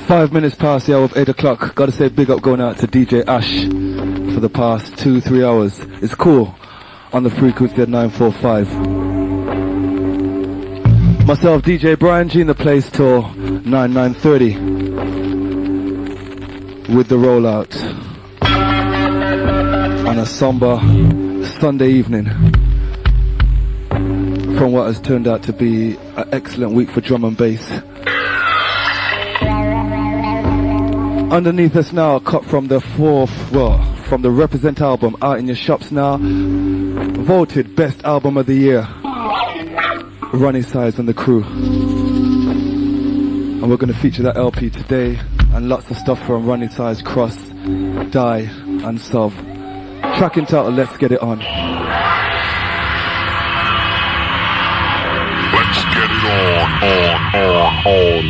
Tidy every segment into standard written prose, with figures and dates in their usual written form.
5 minutes past the hour of 8 o'clock. Gotta say big up going out to DJ Ash for the past 2-3 hours. It's cool on the frequency at 945. Myself, DJ Brian G in the place till 9:30 with the rollout on a somber Sunday evening from what has turned out to be an excellent week for drum and bass. Underneath us now, a cut from the from the Represent album, out in your shops now. Voted best album of the year. Ronnie Size and the crew. And we're going to feature that LP today, and lots of stuff from Ronnie Size, Cross, Die, and Sov. Track entitled Let's Get It On. Let's get it on.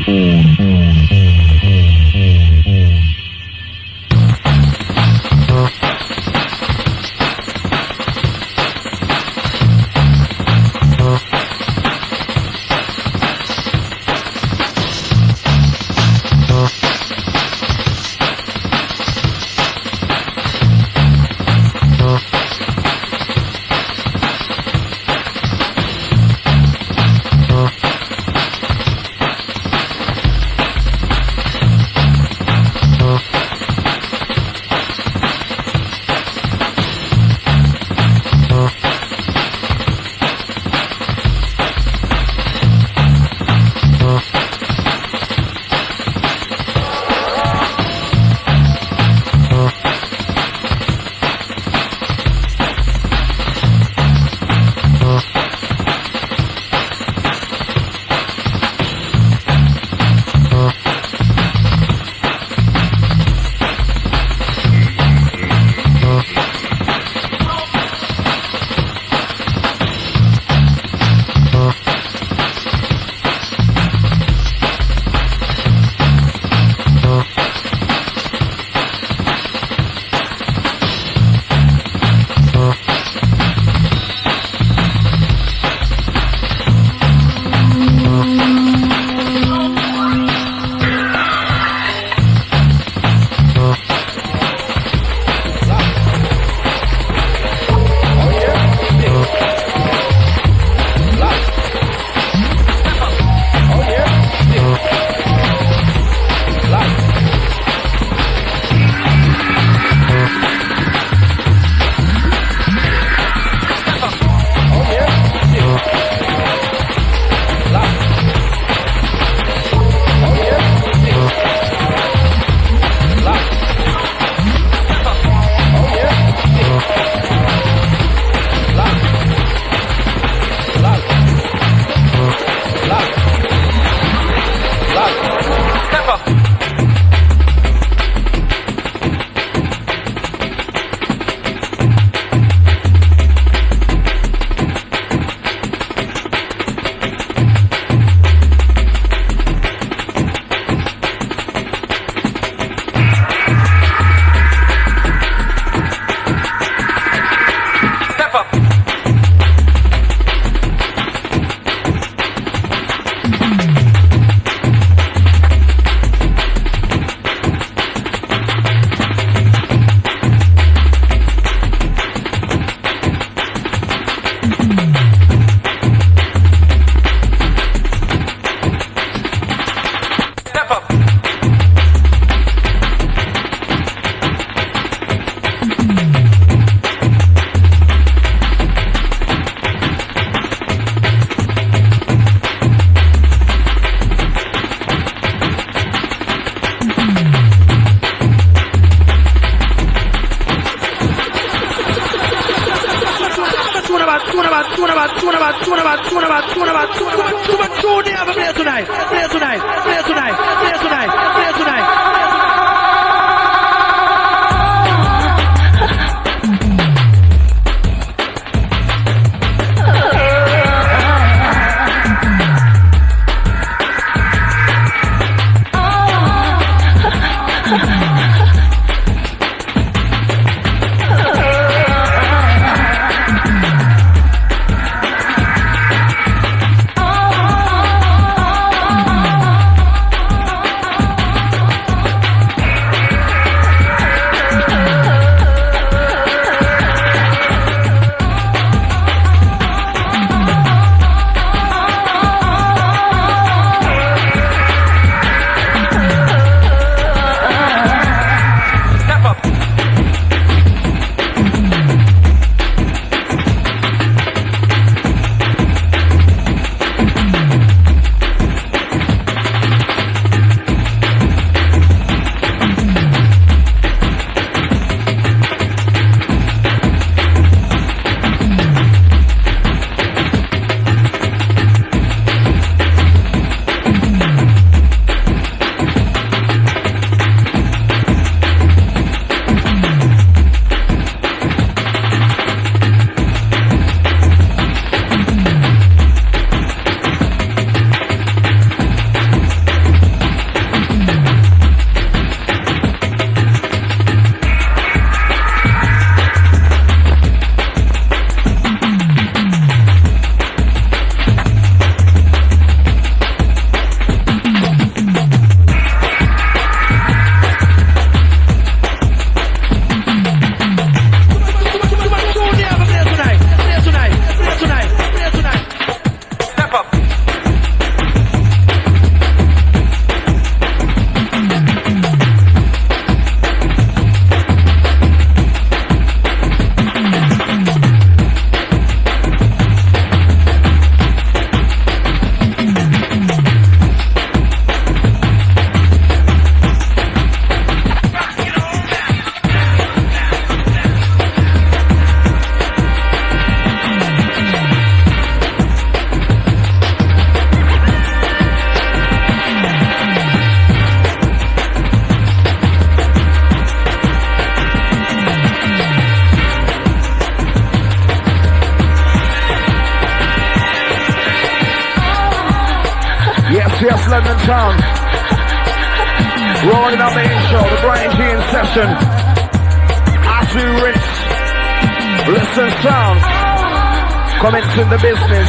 West London town. Rolling up the intro, the Brian G in session. Asu Ritz. Listen sound. Commencing the business.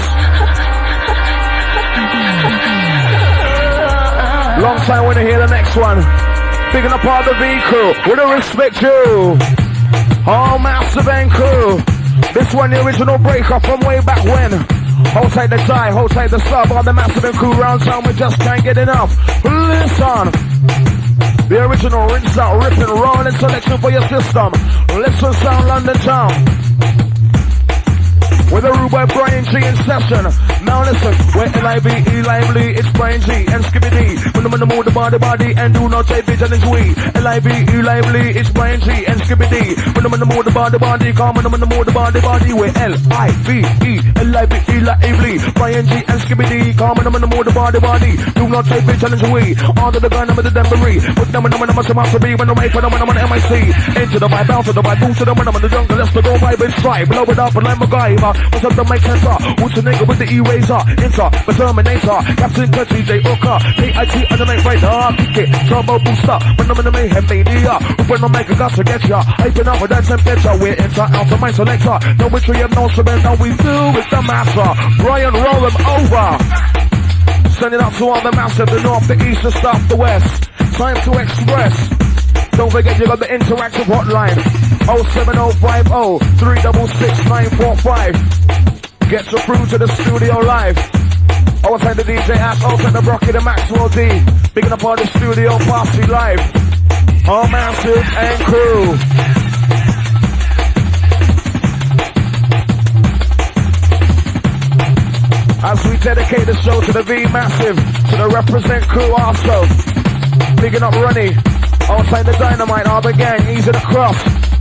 Long time when you hear the next one. Picking up all the V crew. With a respect you. Oh, Massive and crew. This one, the original breaker from way back when. Hold tight the tie, hold tight the sub. All the Massive and crew round town, we just can't get enough. Listen. The original rinse out, ripping, rolling selection for your system. Listen sound, London town. With a rude boy Brian G in session. Now listen, we're L-I-V-E lively, it's Brian G and Skippy D. When I'm in the mood, the body, and do not take vision is we. L-I-V-E lively, it's Brian G and Skippy D. When I'm in the mood, the body, come when I'm in the mood, the body, we're L-I-V-E, L-I-V-E lively, Brian G and Skippy D. Come when I'm in the mood, the body, do not take vision is we. Under the gun, I'm in the Denvery. With them, I'm to be when I'm on MIC. Into the vibe, bounce to the vibe, boom to the when I'm in the jungle, let's go vibe inside. Blow it up and I'm a guy. What's up the mic center? Who's the nigga with the eraser? Enter the Terminator. Captain Curtis, J. Oka. K.I.T. and the night rider. Kick it, turbo booster. When I'm in the mayhem mania. When I'm making got to get ya. Hyping up with that temperature. We're enter out of my selector. No witchery and no cement. Now we do with the master. Brian, roll them over. Send it out to all the massive. The north, the east, the south, the west. Time to express. Don't forget you got the interactive hotline 07050 366 945. Get your crew to the studio live. Outside the DJ app, outside the Brocky, the Maxwell D. Picking up all the studio party live. All Massive and crew. As we dedicate the show to the V Massive, to the Represent crew also. Picking up Ronnie. Outside the Dynamite, all the gang, easy to cross.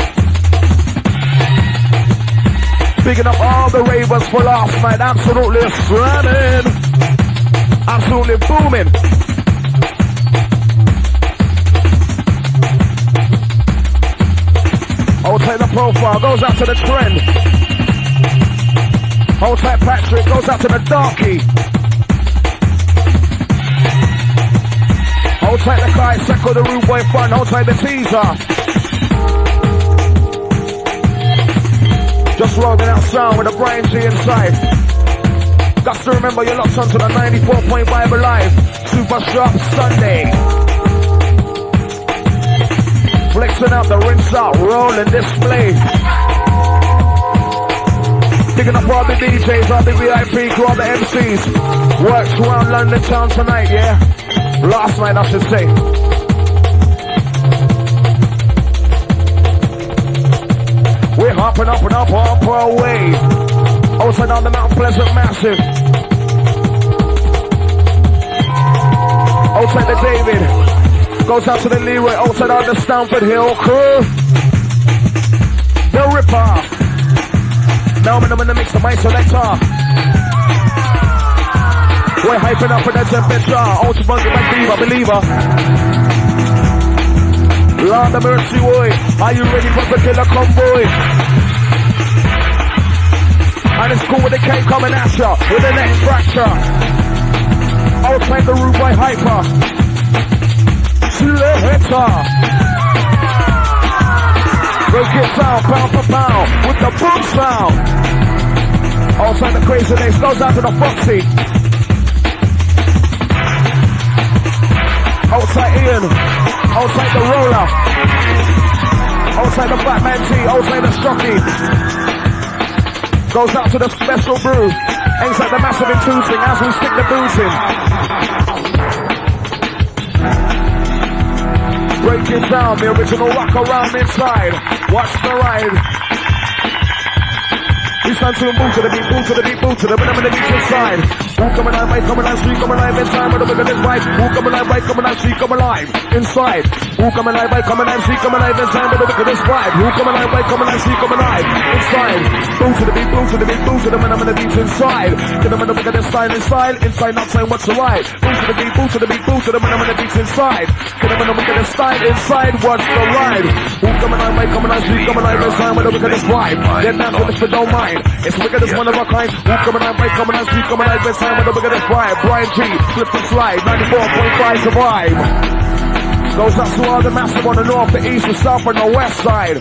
Picking up all the ravers for last night, absolutely slamming. Absolutely booming. Outside the profile, goes out to the trend. Outside Patrick, goes out to the darkie. Outside the guy, Secco the Rude Boy Fun, outside the teaser. Just rolling out sound with a Brian G inside. Got to remember you're locked onto the 94.5 Alive. Super Sharp Sunday. Flexing out the rinse out, rolling display. Picking up all the DJs, all the VIP, all the MCs. Works around London town tonight, yeah? Last night, I should say. We're hopping up and up our way. Outside on the Mount Pleasant Massive. Outside the David. Goes out to the Leroy. Outside on the Stamford Hill crew. The Ripper. Now I'm in the mix of my selector. We're hyping up in the temperature. Ultra Monkey, my believer. Lord of mercy, boy. Are you ready for the killer convoy? And it's cool with the cake coming at ya. With the next fracture. Outside the Rude Boy Hyper. Selector. Break it down, pound for pound. With the boom sound. Outside the craziness. Goes out to the Foxy. Outside Ian, outside the Roller, outside the Batman T, outside the Stocky. Goes out to the Special Brew, inside the Massive Intuiting as we stick the boots in. Breaking down the original rock around inside. Watch the ride. We stand to move to the beat, move to the beat, move to the rhythm of the beat inside. Who come alive, right, come alive, street, come alive inside. With the bigger this vibe. Who come alive, right, come alive, street, come alive inside. Who come alive, right, come alive, street, come alive inside. With the bigger this vibe. Who come alive, right, come alive, street, come alive inside. Move to the beat, move to the beat, move to the rhythm of the beat inside. Get them in the bigger this style inside, inside, not saying what's the right. Move to the beat, move to the beat, move to the rhythm of the beat inside. Get them in the bigger this style inside, what's the right. Who come alive, right, come alive, street, come alive inside. With the bigger this vibe. Get down to the don't mind. It's wicked as one of a kind. Who coming out, right coming out, speak coming out, best time with the wickedest vibe. Brian G, flip and slide, 94.5 survive. Goes up to all the massive on the north, the east, the south, and the west side.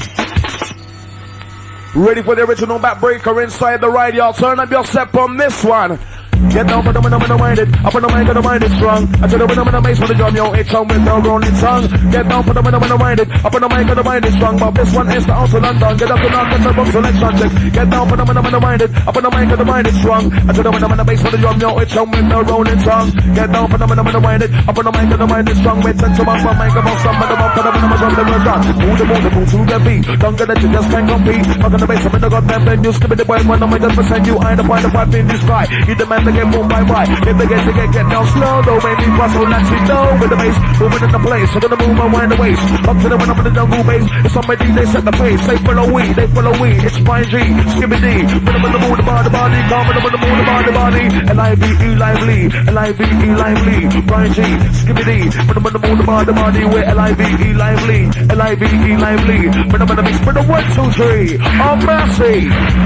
Ready for the original backbreaker inside the ride, y'all. Turn up your step on this one. Get down, but I'm gonna mind it. Up on the mic, gonna mind it strong. I tell you when I'm gonna make for the drum, yo, it's on with the rolling tongue. Get down, but I'm gonna mind it. Up on the mic, gonna mind it strong. But this one is the out of London. Get up and knock, get the boom selection check. Get down, but I'm gonna mind it. Up on the mic, gonna mind it strong. I tell you when I'm gonna bass for the drum, yo, it's on with the rolling tongue. Get down, but I'm gonna mind it. Up on the mic, gonna mind it strong. Wait, send some up on mic, about some of them up, but I'm gonna drum them done. Move to the beat. Don't get it, you just can't compete. I'm gonna bass, I'm in the goddamn venue. Skip it, the boy, when I'm in the percent, you ain't the point of pipe in the sky. You demand to get boom, bye bye. If they get down slow, though, maybe possible, let's see, no, with the bass, moving in the place, I'm gonna move my wind the waist, up to the when I'm in the jungle bass, it's somebody, they set the pace, they follow we, it's Brian G, Skippy D, put them in the mood, the body, calm in the mood, the body, L-I-V-E, lively, L-I-V-E, lively, Brian G, Skippy D, put them in the mood, the body, with L-I-V-E, lively, L-I-V-E, lively, put them in the mix, put the 1, 2, 3, oh, mercy.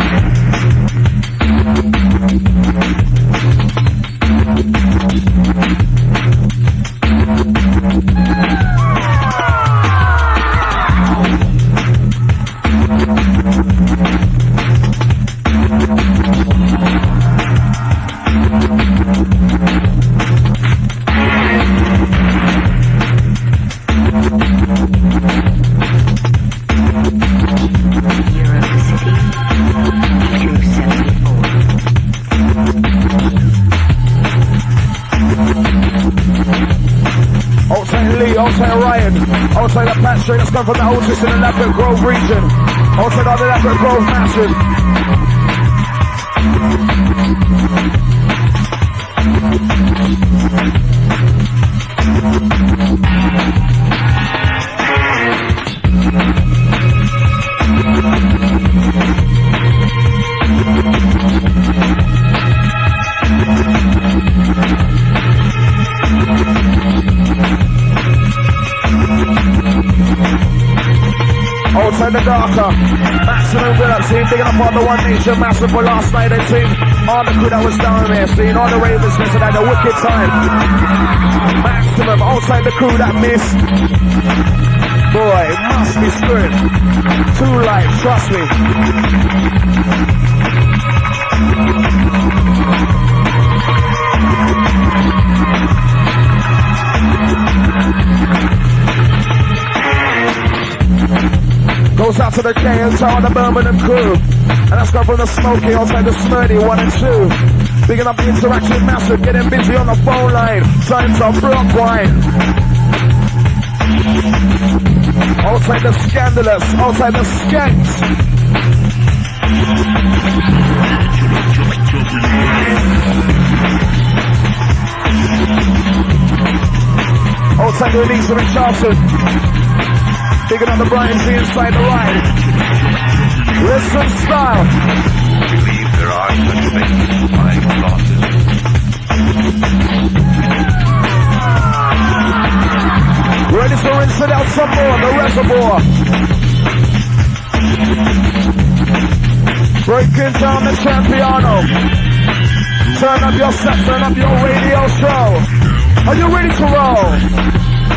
Outside Ryan, outside the Pat String that's come from the houses in the Leopard Grove region. Outside all the Leopard Grove massive. Outside the darker, maximum build-up scene, digging up on the One Nation massive for last night and team. All the crew that was down there, seeing all the ravens missing at a wicked time. Maximum, outside the crew that missed. Boy, it must be screwed. Too light, trust me. Goes out to the KS, all the Birmingham crew. And that's come from the Smoky, outside the Smurdy, 1 and 2. Picking up the interaction massive, getting busy on the phone line. Times are block wine. Outside the Scandalous, outside the Skanks. Outside the release of Richardson. Picking up the Brian G inside the ride. Listen style. I believe there are such things as flying saucers. Ready to rinse it out some more, the reservoir. Breaking down the Champiano. Turn up your set, turn up your radio show. Are you ready to roll?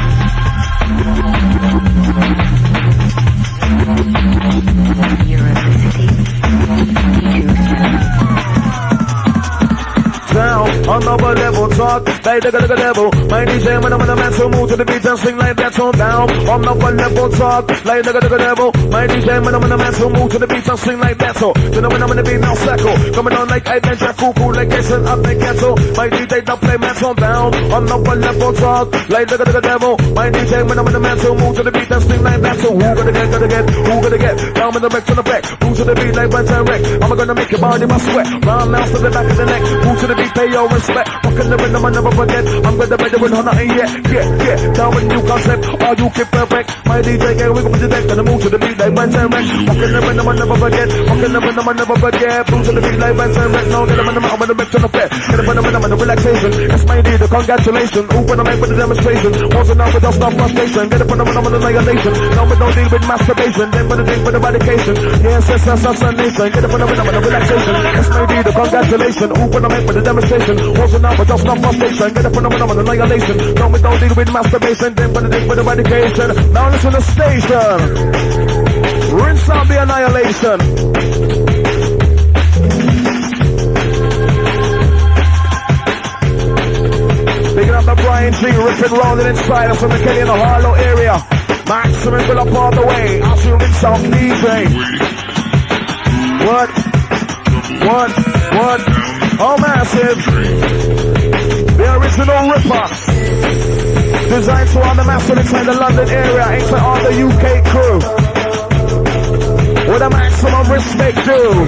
Down, another level talk, like the devil. My DJ when I'm in the man, so move to the beat and sing like that. So down, another level talk, like the devil. My DJ when I'm in the man, so move to the beat and sing like that. So then when I'm in the beat now cycle, coming on like I then Jack Cuckoo, like Jason up like ghetto. My DJ don't play man, so down, another level talk, like the devil. My DJ when I'm in the man, so move to the beat and sing like that. So who gonna get, who gonna get? Down in the back to the back, move to the beat like Brent and Wreck. I'm gonna make your body my sweat, round mouse to the back of the neck, move to the beat. Pay your respect, walking the rhythm I never forget. I'm gonna be doing nothing yet. Yeah. Now with new concept, all you keep perfect. My DJ get wiggle with the deck and the move to the beat like Vance and Rex. Walking the rhythm, I never forget. Walking the rhythm, I never forget. Move to the beat like Vance and Rex. Now get them in the mouth with the mix on the pet. Get them in the rhythm and the relaxation. It's my idea, the congratulations. Who when I make with the demonstration? Wasn't out with us, no frustration. Get up on the rhythm and the annihilation. Now we don't deal with masturbation. Then for the drink with the medication. Yes, assassination. Get up on the rhythm and the relaxation. It's my idea, the congratulations. Who when I make with the demonstration? Wasn't out with us, no frustration. Get up on the rhythm and the annihilation. Now we don't deal with masturbation. Then for the drink with the medication. Now listen to the station. Rinse out the annihilation. Picking up the Brian G, ripping rounding inside us from the Kelly in the Harlow area. Maximum will up all the way. I'll see you rinse out DJ. What? Oh, massive. The original ripper. Designed to all the massive inside the London area, inside all the UK crew. With a maximum respect due.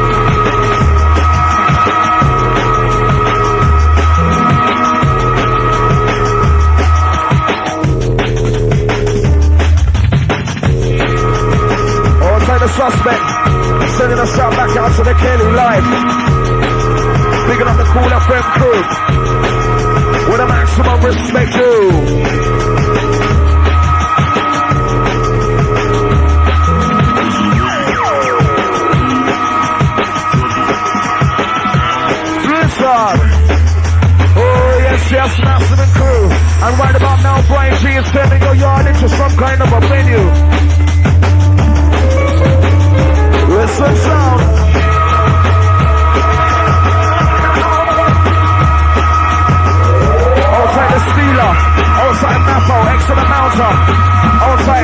Outside the suspect, sending a shout back out to the Kelly live. Picking up the Cool FM crew. With a maximum respect due. Oh yes, massive and crew. And right about now, Brian G is turning your yard into some kind of a venue. Listen sound. Outside the Steeler, outside Mappo, excellent mounter, outside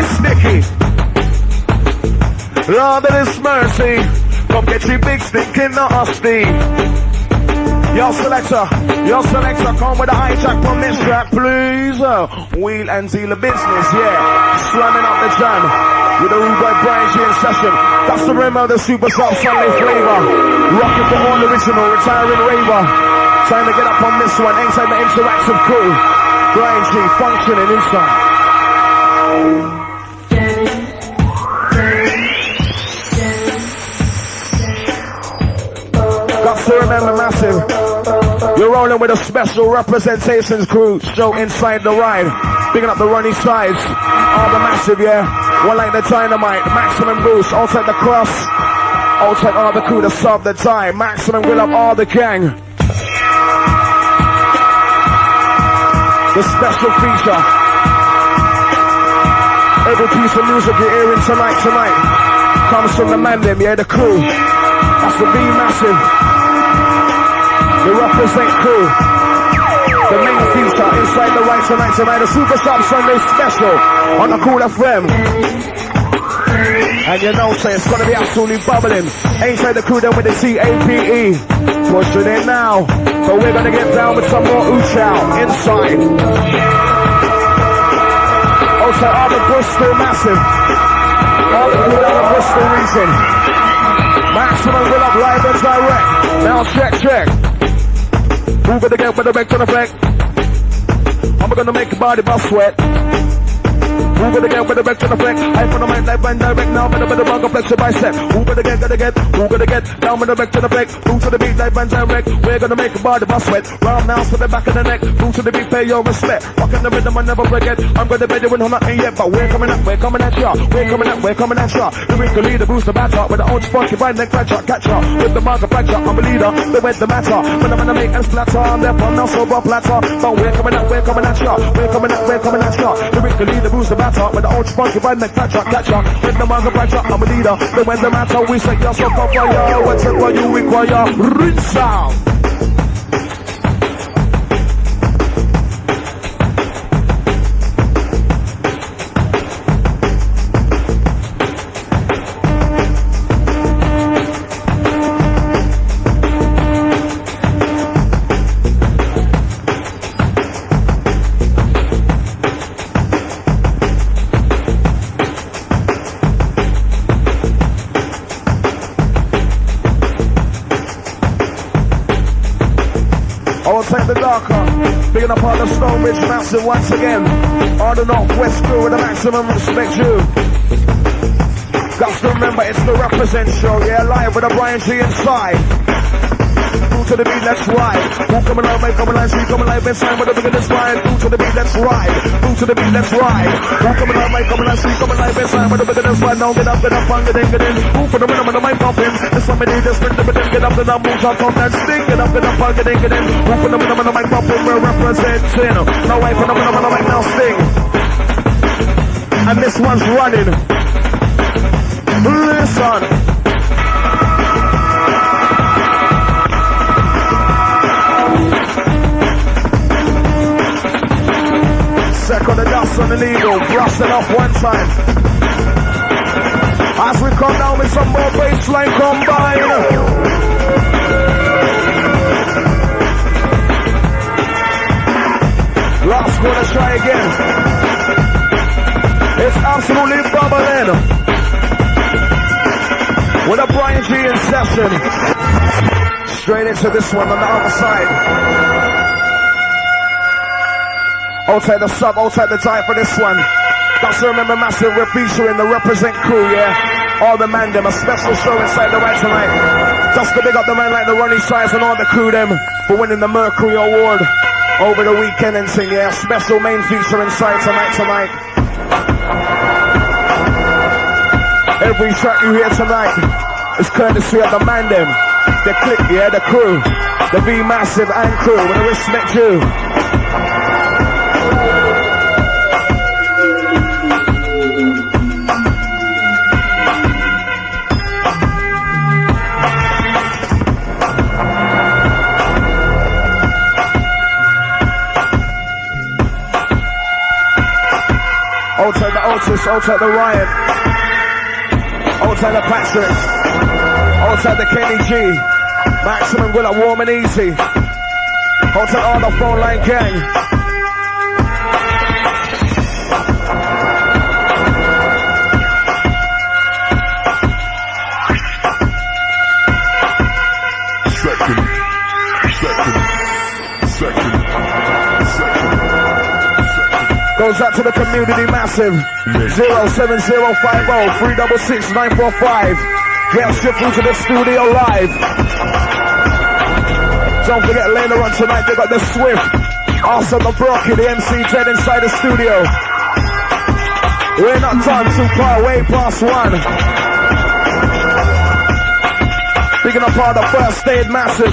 Sticky. Lord of His mercy, come get your big stick in the hostie. Your selector, come with a hijack from this track, please. Wheel and dealer business, yeah. Slamming up the jam with the rude boy Brian G in session. That's the rim of the Super Soft Sunday flavor. Rocking for all original, retiring raver. Time to get up on this one, inside the interactive crew. Brian G functioning inside. Got to remember, massive. You're rolling with a special representations crew, show inside the ride. Picking up the runny sides, all the massive, yeah. One like the dynamite, maximum boost, outside the cross, outside all the crew to solve the time. Maximum will up all the gang. The special feature. Every piece of music you're hearing tonight comes from the man them, yeah, the crew. That's the B massive. The represent crew. The main feature inside the right tonight, the Superstar Sunday special on the Cool FM. And you know, say it's gonna be absolutely bubbling. Inside the crew then with the CAPE. Pushing it now. So we're gonna get down with some more ooh-chow inside. Also all the Bristol massive. All the crew down the Bristol region. Maximum will up live and direct. Now check. Move it again with the back to the back. I'm gonna make your body bust sweat. Move it again with the back to the back. I'm gonna make life and direct now. Better bug flex your bicep. Move it again, move it again. Down with the back to the back. Move to the beat, life and direct. We're gonna make your body bust sweat. Round now to the back of the neck. Move to the beat, pay your respect. Rockin' the rhythm, I never forget. I'm gonna be doing nothing yet, but we're coming at ya. We're coming at ya. The ring, the leader, boost the batter. With the old funky right neck, catch ya. With the marker fracture, I'm a leader. They went the matter. When I'm gonna make and splatter. I'm there from now, sober platter. But we're coming at ya. We're coming at ya. The ring, the leader, boost the batter. With the old funky right neck, catch ya. With the marker fracture, I'm a leader. They went the matter. We say you're so tough for ya. Whatever you require. Rinse sound. outside the darker. Picking up all the Stonebridge massive once again. All the Northwest crew with the maximum respect you. Got to remember it's the Represent show, yeah, live with a Brian G inside. To the beat, let's ride. Who coming alive, make coming alive, she coming alive, inside with the bigger this ride. Who to the beat, let's ride. Who to the beat, let's ride. Who coming alive, make coming alive, she coming alive, inside with the bigger this ride. Now get up, and get in. Who for the rhythm and the mic pumping? This one me need, just bring the rhythm, get up, and I move on top and sting. Get up, and get in. Who for the rhythm and the mic pumping? We're representing. Now wait for the rhythm and the mic, now sting. And this one's running. Listen. Second the dust on the needle, brush it off one time. As we come down with some more bassline combine. Last one, let's try again. It's absolutely bubbling. With a Brian G in session. Straight into this one on the other side. Outside the sub, outside the time for this one. Got to remember massive, we're featuring the Represent crew, yeah? All the man them, a special show inside the right tonight. Just to big up the man like the Ronnie Size and all the crew them for winning the Mercury Award over the weekend and thing, yeah? Special main feature inside tonight. Every track you hear tonight is courtesy of the man them, the clique, yeah, the crew, the B Massive and crew, with a respect you. Outside the Otis, outside the Ryan, outside the Patrick, outside the Kenny G, maximum good at warm and easy, outside all the phone line gang. Goes out to the community massive. 07050 366 945. Get straight through to the studio live. Don't forget later on tonight they got the Swift, also the Brocky, the MC Ted inside the studio. We're not done too far, way past one. Picking up all the first aid massive.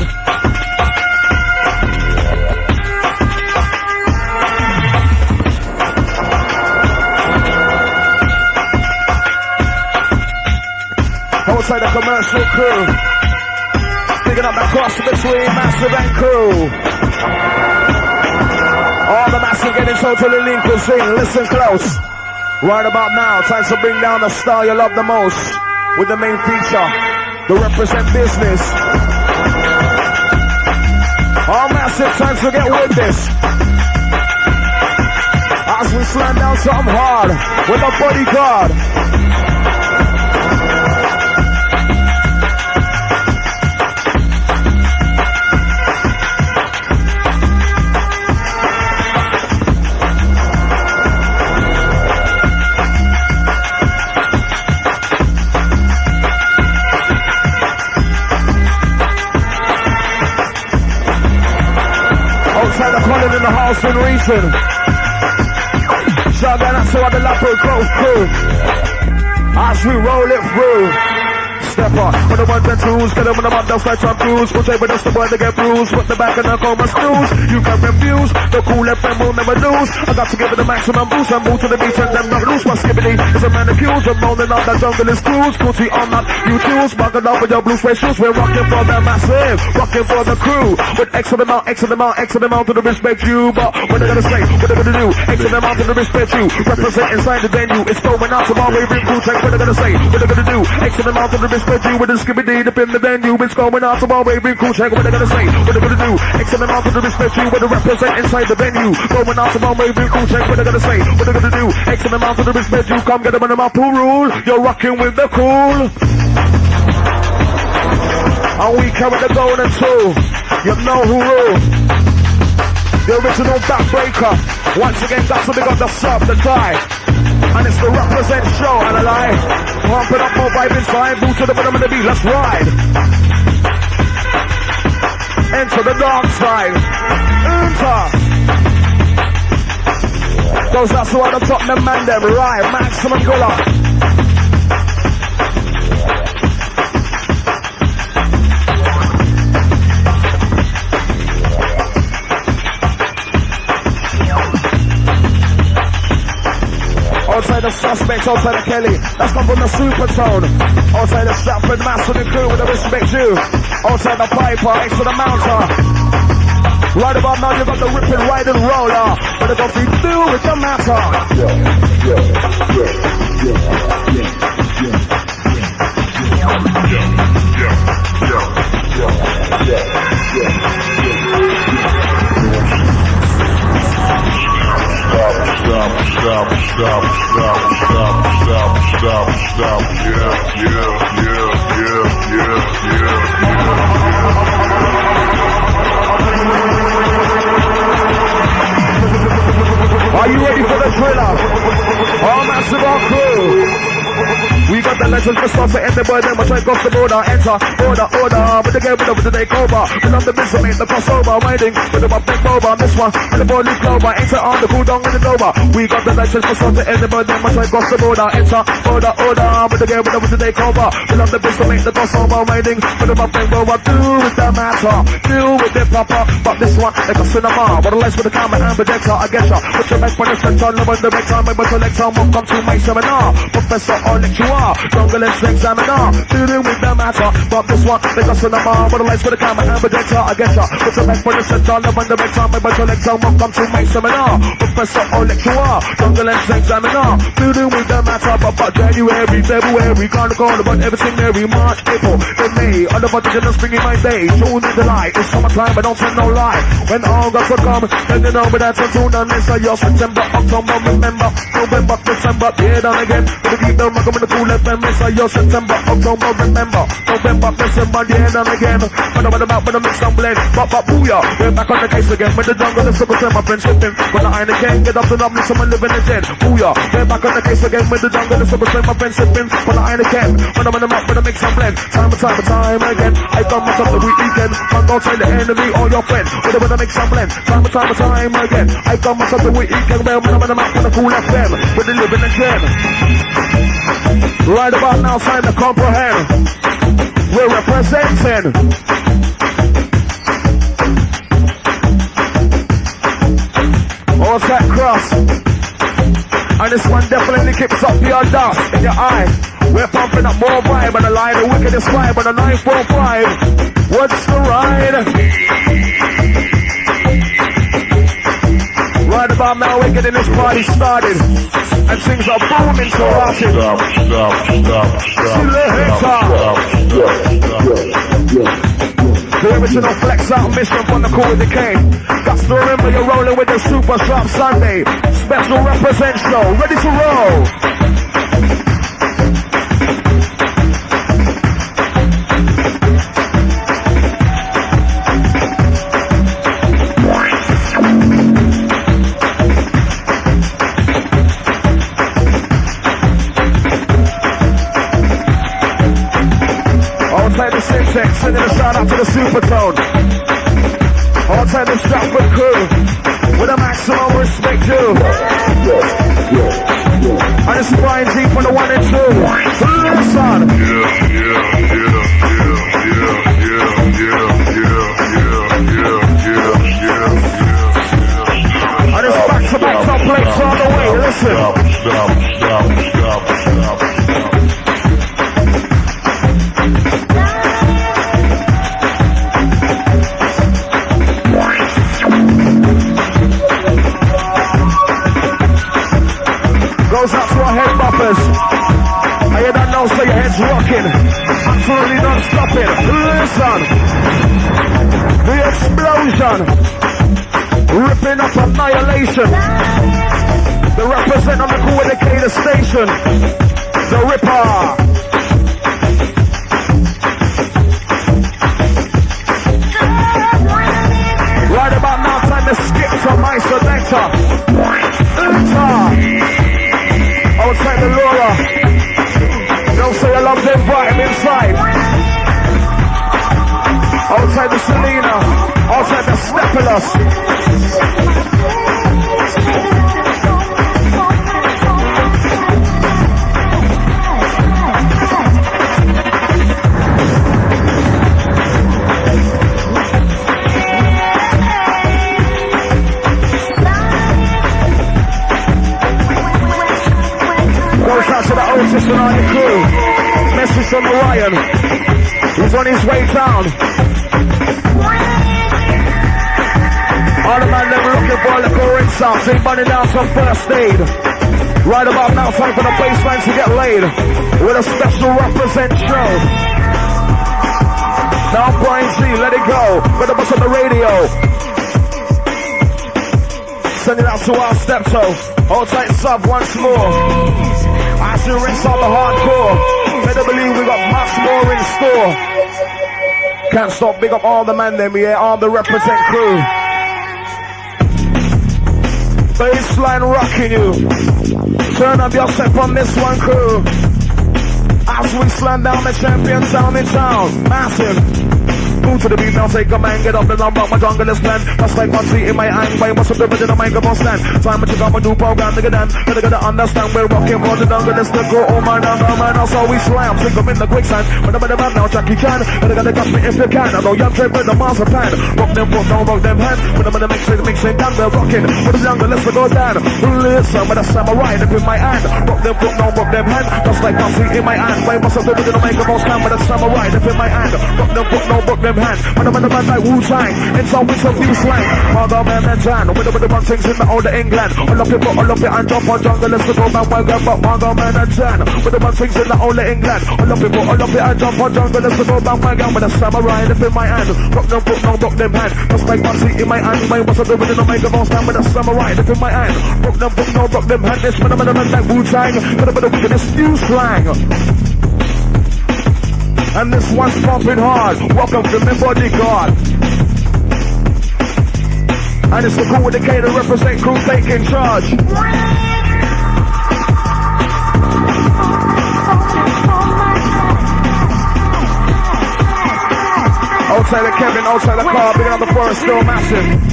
Outside the commercial crew, picking up the cross between massive and crew. All the massive getting totally linked with sing. Listen close. Right about now, time to bring down the star you love the most with the main feature, the Represent business. All massive, time to get with this. As we slam down something hard with a bodyguard. In the house in Reason. Shout out to the Lapo Grove crew. As we roll it through. Step on, for the ones and twos, get them in the mud, they'll start some views. We'll say, but that's the boy to get bruised. Put the back and the coma screws. You can refuse, the cool FM will never lose. I got to give it the maximum boost and move to the beach and them not loose. My skibbity is a man accused of moaning on the jungle is cruise. Coochie on that, you choose. Buckled up with your blue suede shoes. We're rocking for the massive, rocking for the crew. With X of them out, X of them out, X of them out to the respect you. But what they gonna say, what they gonna do? X of them out to the respect you. Represent inside the venue. It's going out to my way, bring cool check. What they gonna say, what they gonna do? X of them out to the respect you. With the skibbity up in the venue. It's going out to my way, bring cool check. What they gonna say, what they gonna do? X of them out to the respect you. With the represent inside the venue. Going out to my way, bring cool check. What they gonna say, what they gonna do? X of them out to the respect you. Come get them in my pool rule. You're rocking with the cool. And we carry the golden tool. You know who rule. the original backbreaker. Once again, got to big up the sub, the guy. And it's the Represent show, and I lie. Pump it up, more vibe inside, move to the bottom of the beat, let's ride. Enter the dark side. Enter. Goes out to all the top men, man, them, right, maximum gulla. Outside the suspects, outside the Kelly, that's come from the Supertone. Outside the Stratford Mass and the crew with the respect you. Outside the Piper, next to the Mountain. Right about now you got the ripping ride and roller. But it got to do with the matter. Are you ready for the thriller? All massive our crew. We got the legends for stuff to end the burden, but try to cross the border, enter, order, with the game, with the day cover. We love the miss, make the crossover, riding with the big over, this one, and the body clover, enter on the cool down and it's over. We got the legends for stuff to end the burden, but try to cross the border, enter, order, with the game, with the day cover. We love the miss, make the crossover, riding with the big over. Do with the matter, do with the proper, but this one, like a cinema, what a lights with the camera and projector, I get ya. Put your back for the center, love on the back time, my selector, won't come to my seminar. Professor or lecturer. Jungle and examiner, dealing with the matter. But this one, make us cinema, with the lights for the camera and projector, I get ya. Put your back for the center, love on the back time, my selector, won't come to my seminar. Professor or lecturer, jungle and examiner, dealing with the matter. But January, February, Carnival, but everything Mary, March, April, then May, all the budget and spring in my day. June in July, it's summertime, but don't tell no lie. When August will come, then you know, but that's a tune and it's a year, September, October, November, December, yeah, done again. But keep the rock in the cool FM, it's a year, September, October, November, December, yeah, done again. What about when I mix some blend? But booyah, we're back on the case again. When the jungle is super my friends slipping. When the iron again, get up and up, need someone living again. Booyah, we're back on the case again. When the jungle is super my friends slipping. When the iron again, when I'm up, when I mix some blend. Time again. I come up the weekend. Man, don't tell the enemy or your friend. When I mix some blend. Time again. I come up the weekend. When I'm up, when I cool FM. With the living again. Right about now, time to comprehend. We're representing. What's that cross? And this one definitely keeps up your dust in your eye. We're pumping up more vibe and the line, the wickedest vibe on the 945. What's the ride? Right about now, we're getting this party started. And things are booming so rocking. The original flex out mission from the Cool with the King. Got to remember you're rolling with the Super Sharp Sunday. Special represent show. Ready to roll. Sending a shout out to the Supertone. All time the Stratford crew. With a maximum respect too. And it's Brian G from the 1 and 2. Listen. And it's back to back top plates all the way. Listen. I hear that now, so your head's rocking. Absolutely not stopping. Listen. The explosion. Ripping up annihilation. The represent on the cool indicator station. The Ripper. Right about now, time to skip outside the Selena, outside the Stepulus. Goes out to the Otis and all the crew. Message from Orion. He's on his way down. All the man never looking for a little rinse out. So money down some first aid. Right about now, time for the baseline to get laid. With a special represent show. Now Brian G, let it go. Put the bus on the radio. Send it out to our steptoe. Hold tight sub once more. I should rinse out the hardcore. Better believe we got much more in store. Can't stop, big up all the man them, yeah, all the represent crew. Baseline rocking you. Turn up your step on this one, crew. As we slam down the champion sound in town. Massive. Move to the beat now, take a man, get up and I'm rock my jungle is plan. That's like one seat in my hand, by what's up the in the microphone stand. Time to check out my new program, nigga dan. Gotta understand we're rocking for the jungle, let's go, oh man, that's how we slam. Sink them in the quicksand, but I'm the man now, Jackie Chan. Gotta catch me if you can, I know young trip with the master plan. Rock them foot, don't rock them hand. When I'm in the mixing down, we're rocking. For the jungle, let's go down. Listen, with a samurai up in my hand. Rock them foot, don't rock them hand. That's like one seat in my hand, by what's up the in the microphone stand. With a samurai up in my hand. Rock them foot, don't rock them hand. When I'm in the man like Wu-Tang, it's always some new slang. Margo man and Jan, with the run things in the older England. I love it and jump on jungle, let's go man, well, but Margo man and Jan, with the run things in the older England. I love it and jump on jungle, let's go man, well, with a samurai up in my hand. Rock them foot, no rock them hand. Just like one seat in my hand, my what's up the rhythm, make a boss stand with a samurai up in my hand. Rock them foot, no rock them hand. This when I'm in the man like Wu-Tang, got a bit of wickedness, new slang. And this one's pumping hard. Welcome to my bodyguard. And it's the crew with the K to represent crew taking charge. Outside of Kevin, outside the car, big on the forest, still massive.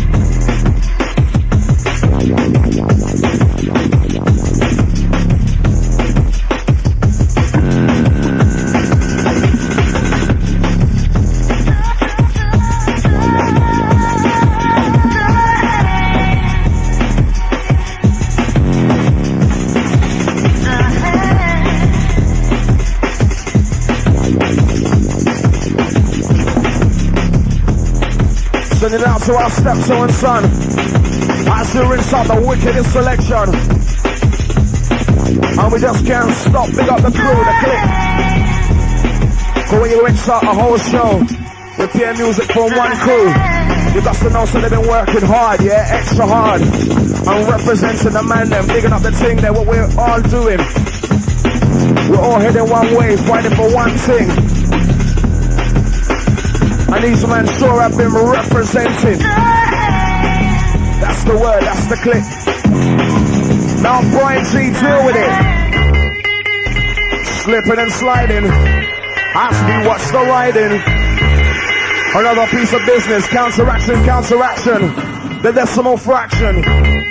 Send it out to our stepson and son. As we rinse out the wickedest selection. And we just can't stop. Big up the crew, the click. So when you rinse out a whole show, we play music for one crew. You got to know so they've been working hard, yeah, extra hard. And representing the man them, digging up the thing there, what we're all doing. We're all heading one way, fighting for one thing. And these men sure have been represented. That's the word, that's the click. Now Brian G, deal with it. Slipping and sliding. Ask me what's the riding. Another piece of business. Counteraction, counteraction. The decimal fraction.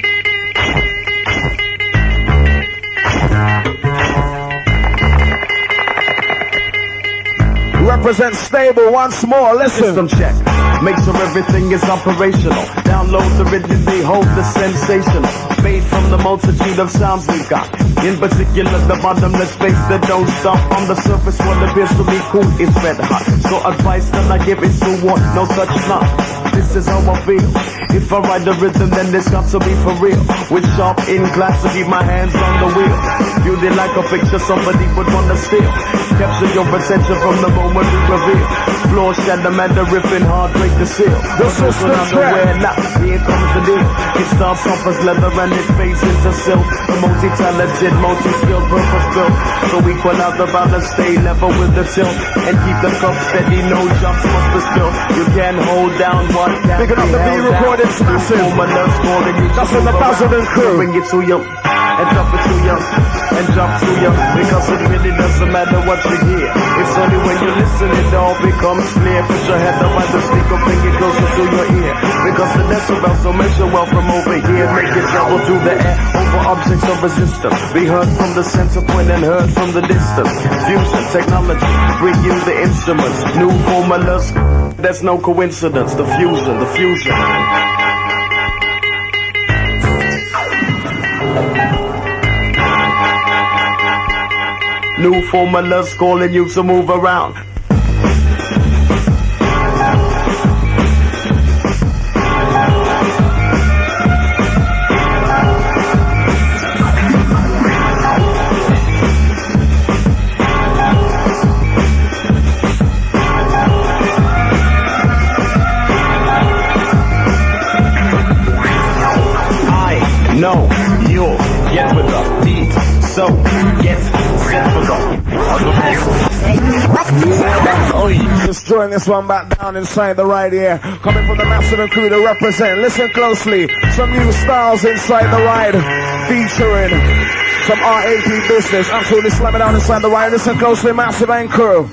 Represent stable once more, listen. System check, make sure everything is operational. Download the rhythm, they hold the sensational. Made from the multitude of sounds we got. In particular, the bottomless space that don't stop. On the surface, what appears to be cool is red hot. So advice that I give is to want no such not. This is how I feel. If I ride the rhythm, then this got to be for real. With sharp in glass to keep my hands on the wheel. Beauty like a picture somebody would wanna steal. Capture your attention from the moment we reveal. Floor shadow man, the ripping hard, break the seal. The system's track. Now, here comes the deal. It starts off as leather and it fades into silk. The multi-talented, multi-skilled, purpose-built. So equal out the balance, stay level with the tilt. And keep the cup steady, no jumps must be spilled. You can hold down what can be Picking up the B-recorded massive. That's in the Basildon crew. Bring it to you and drop it to you. and jump to you, because it really doesn't matter what you hear. It's only when you listen it all becomes clear. Put your head up by the speaker, bring it closer to your ear, because the decibels will measure well from over here. Make it travel through the air over objects of resistance. Be heard from the center point and heard from the distance. Fusion technology, bring you the instruments, new formulas. There's no coincidence. The fusion, the fusion. New formulas calling you to move around. No, you'll get with the beat, so get set for the Just join this one back down inside the ride here. Coming from the Massive and crew to represent. Listen closely. Some new styles inside the ride. Featuring some RAP business. Absolutely slamming down inside the ride. Listen closely, Massive and crew.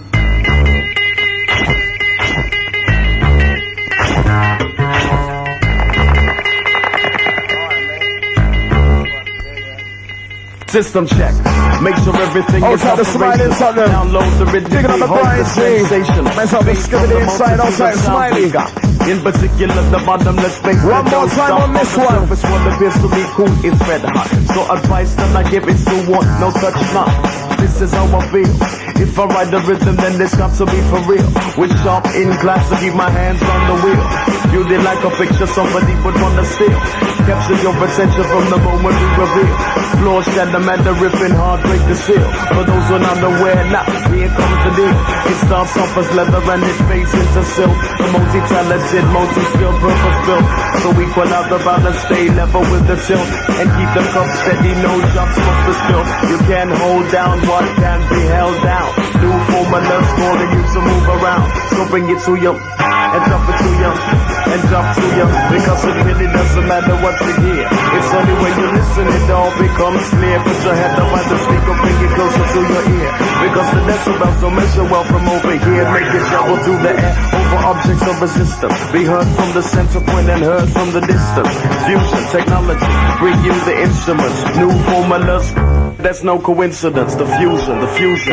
System check. Make sure everything is operational. Download the rhythm. Digging up the Brian sensation. Myself and Skibidi inside, outside, Smiley. In particular, the bottomless space. One more time on this one. It's what appears to be cool is red hot. So advice that I give is to want no touch not. This is how I feel. If I ride the rhythm, then this got to be for real. With sharp in glass to keep my hands on the wheel. Beauty like a picture somebody would wanna steal. Capture your attention from the moment we reveal. Floor shatter, matter ripping hard, break the seal. For those who are not aware, now here comes the deal. It starts off as leather and it fades into silk. The multi-talented, multi-skilled, purpose-built. So equal out the balance, stay level with the tilt. And keep the cup steady, no drops must be spilled. You can hold down what can be held down. New formulas calling you to move around. So bring it to you, and drop it to you, and drop to you. Because it really doesn't matter what you hear. It's only when you listen it all becomes clear. Put your head up by the speaker, bring it closer to your ear. Because the decibels don't measure well from over here. Make it travel through the air over objects of resistance. Be heard from the center point and heard from the distance. Fusion technology, bring you the instruments. New formulas, there's no coincidence. The fusion, the fusion.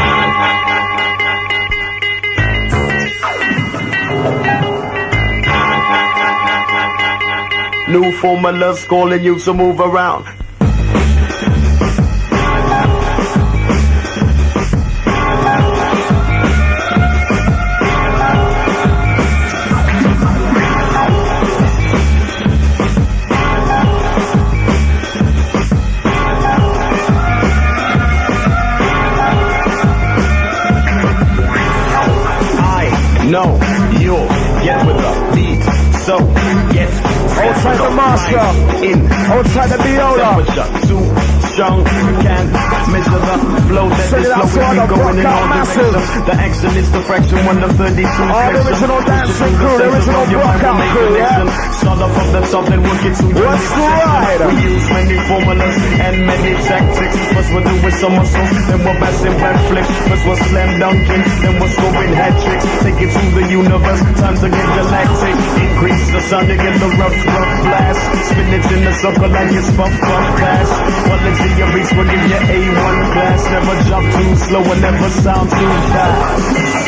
New formulas calling you to move around. No, you'll get with the beat, so get outside the master, outside the viola. Too strong, can't measure the flow that is flowing, going in all directions. The action is the fraction, 1 of 32 the original dancing crew, the original blockout crew, yeah? Start off from the top and work it to your what's the ride? We use many formulas and many tactics. First we're doing some muscle, then we're passing back flicks. First we're slam dunking, then we're scoring hat tricks. Take it to the universe, time to get galactic. Increase the sonic and the rough blast. Spin it in the circle like it's puff fast. Quality your beats will give you A1 class. Never jump too slow and never sound too fast.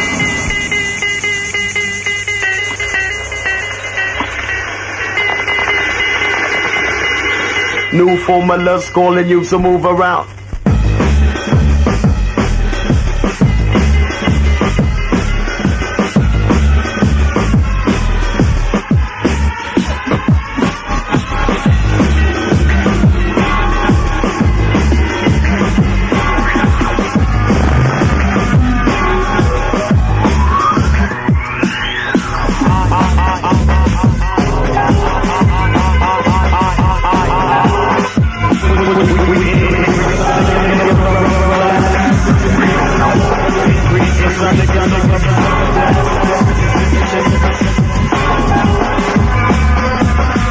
New formulas calling you to move around.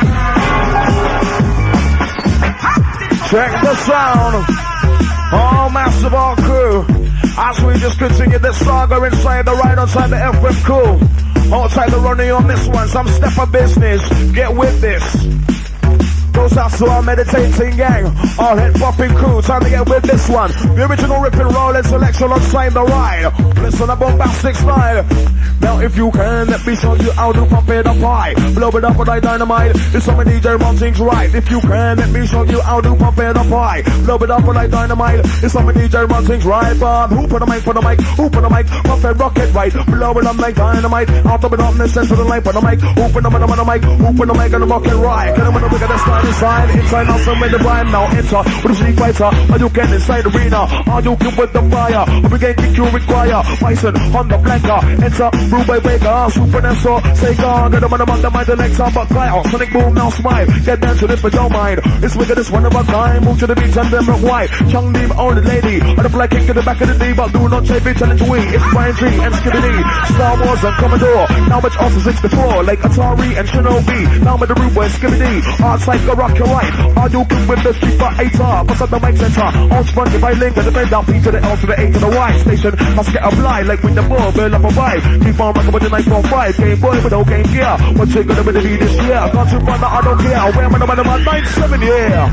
Check the sound. Oh massive art crew. As we just continue this saga inside the ride outside the FM cool. Outside the running on this one, some step of business. Get with this. Goes out to our meditating gang, our head popping crew, time to get with this one. The original ripping rolling selection outside the ride. Listen up bombastic style. Now if you can, let me show you how to pump it up high. Blow it up with that dynamite. It's some DJ run things right. If you can, let me show you how to pump it up high. Blow it up with that dynamite. It's some DJ run things right. But who put the mic, put the mic, who put the mic, pump it, rock it right. Blow it up like dynamite. Out of it up in the center of the light, put the mic, open the mic, open the mic and the rock it right. Get them with the bigger the style inside, inside now some with the rhyme now. Enter with the street fighter. Are you getting inside the arena? Are you good with the fire? We can kick you require. Bison on the blanker. Enter. Ruby Baker, Super Nesso, Sega, get them on the mind, the next time, but Kyle, Sonic Boom, now smile, get down to this, but don't mind. It's wicked, it's one of a kind, move to the beat and then rock white. Chung Deep, only lady, on the black kick to the back of the D, but do not say bitch, challenge we. It's Brian G and Skibidi, Star Wars and Commodore, now much also 64, like Atari and Shinobi, now with the root boy Skibidi, art psycho rock your right, are you good with the Super 8R, what's up the mic center, all spongy by link, and the bend down, P to the L to the A to the Y, station, must get a fly, like with the ball, build up a vibe, keep on rocking with the 945, Game Boy with no Game Gear, what's it gonna be this year, can't you run that, I don't care, where am I the man, 97, yeah,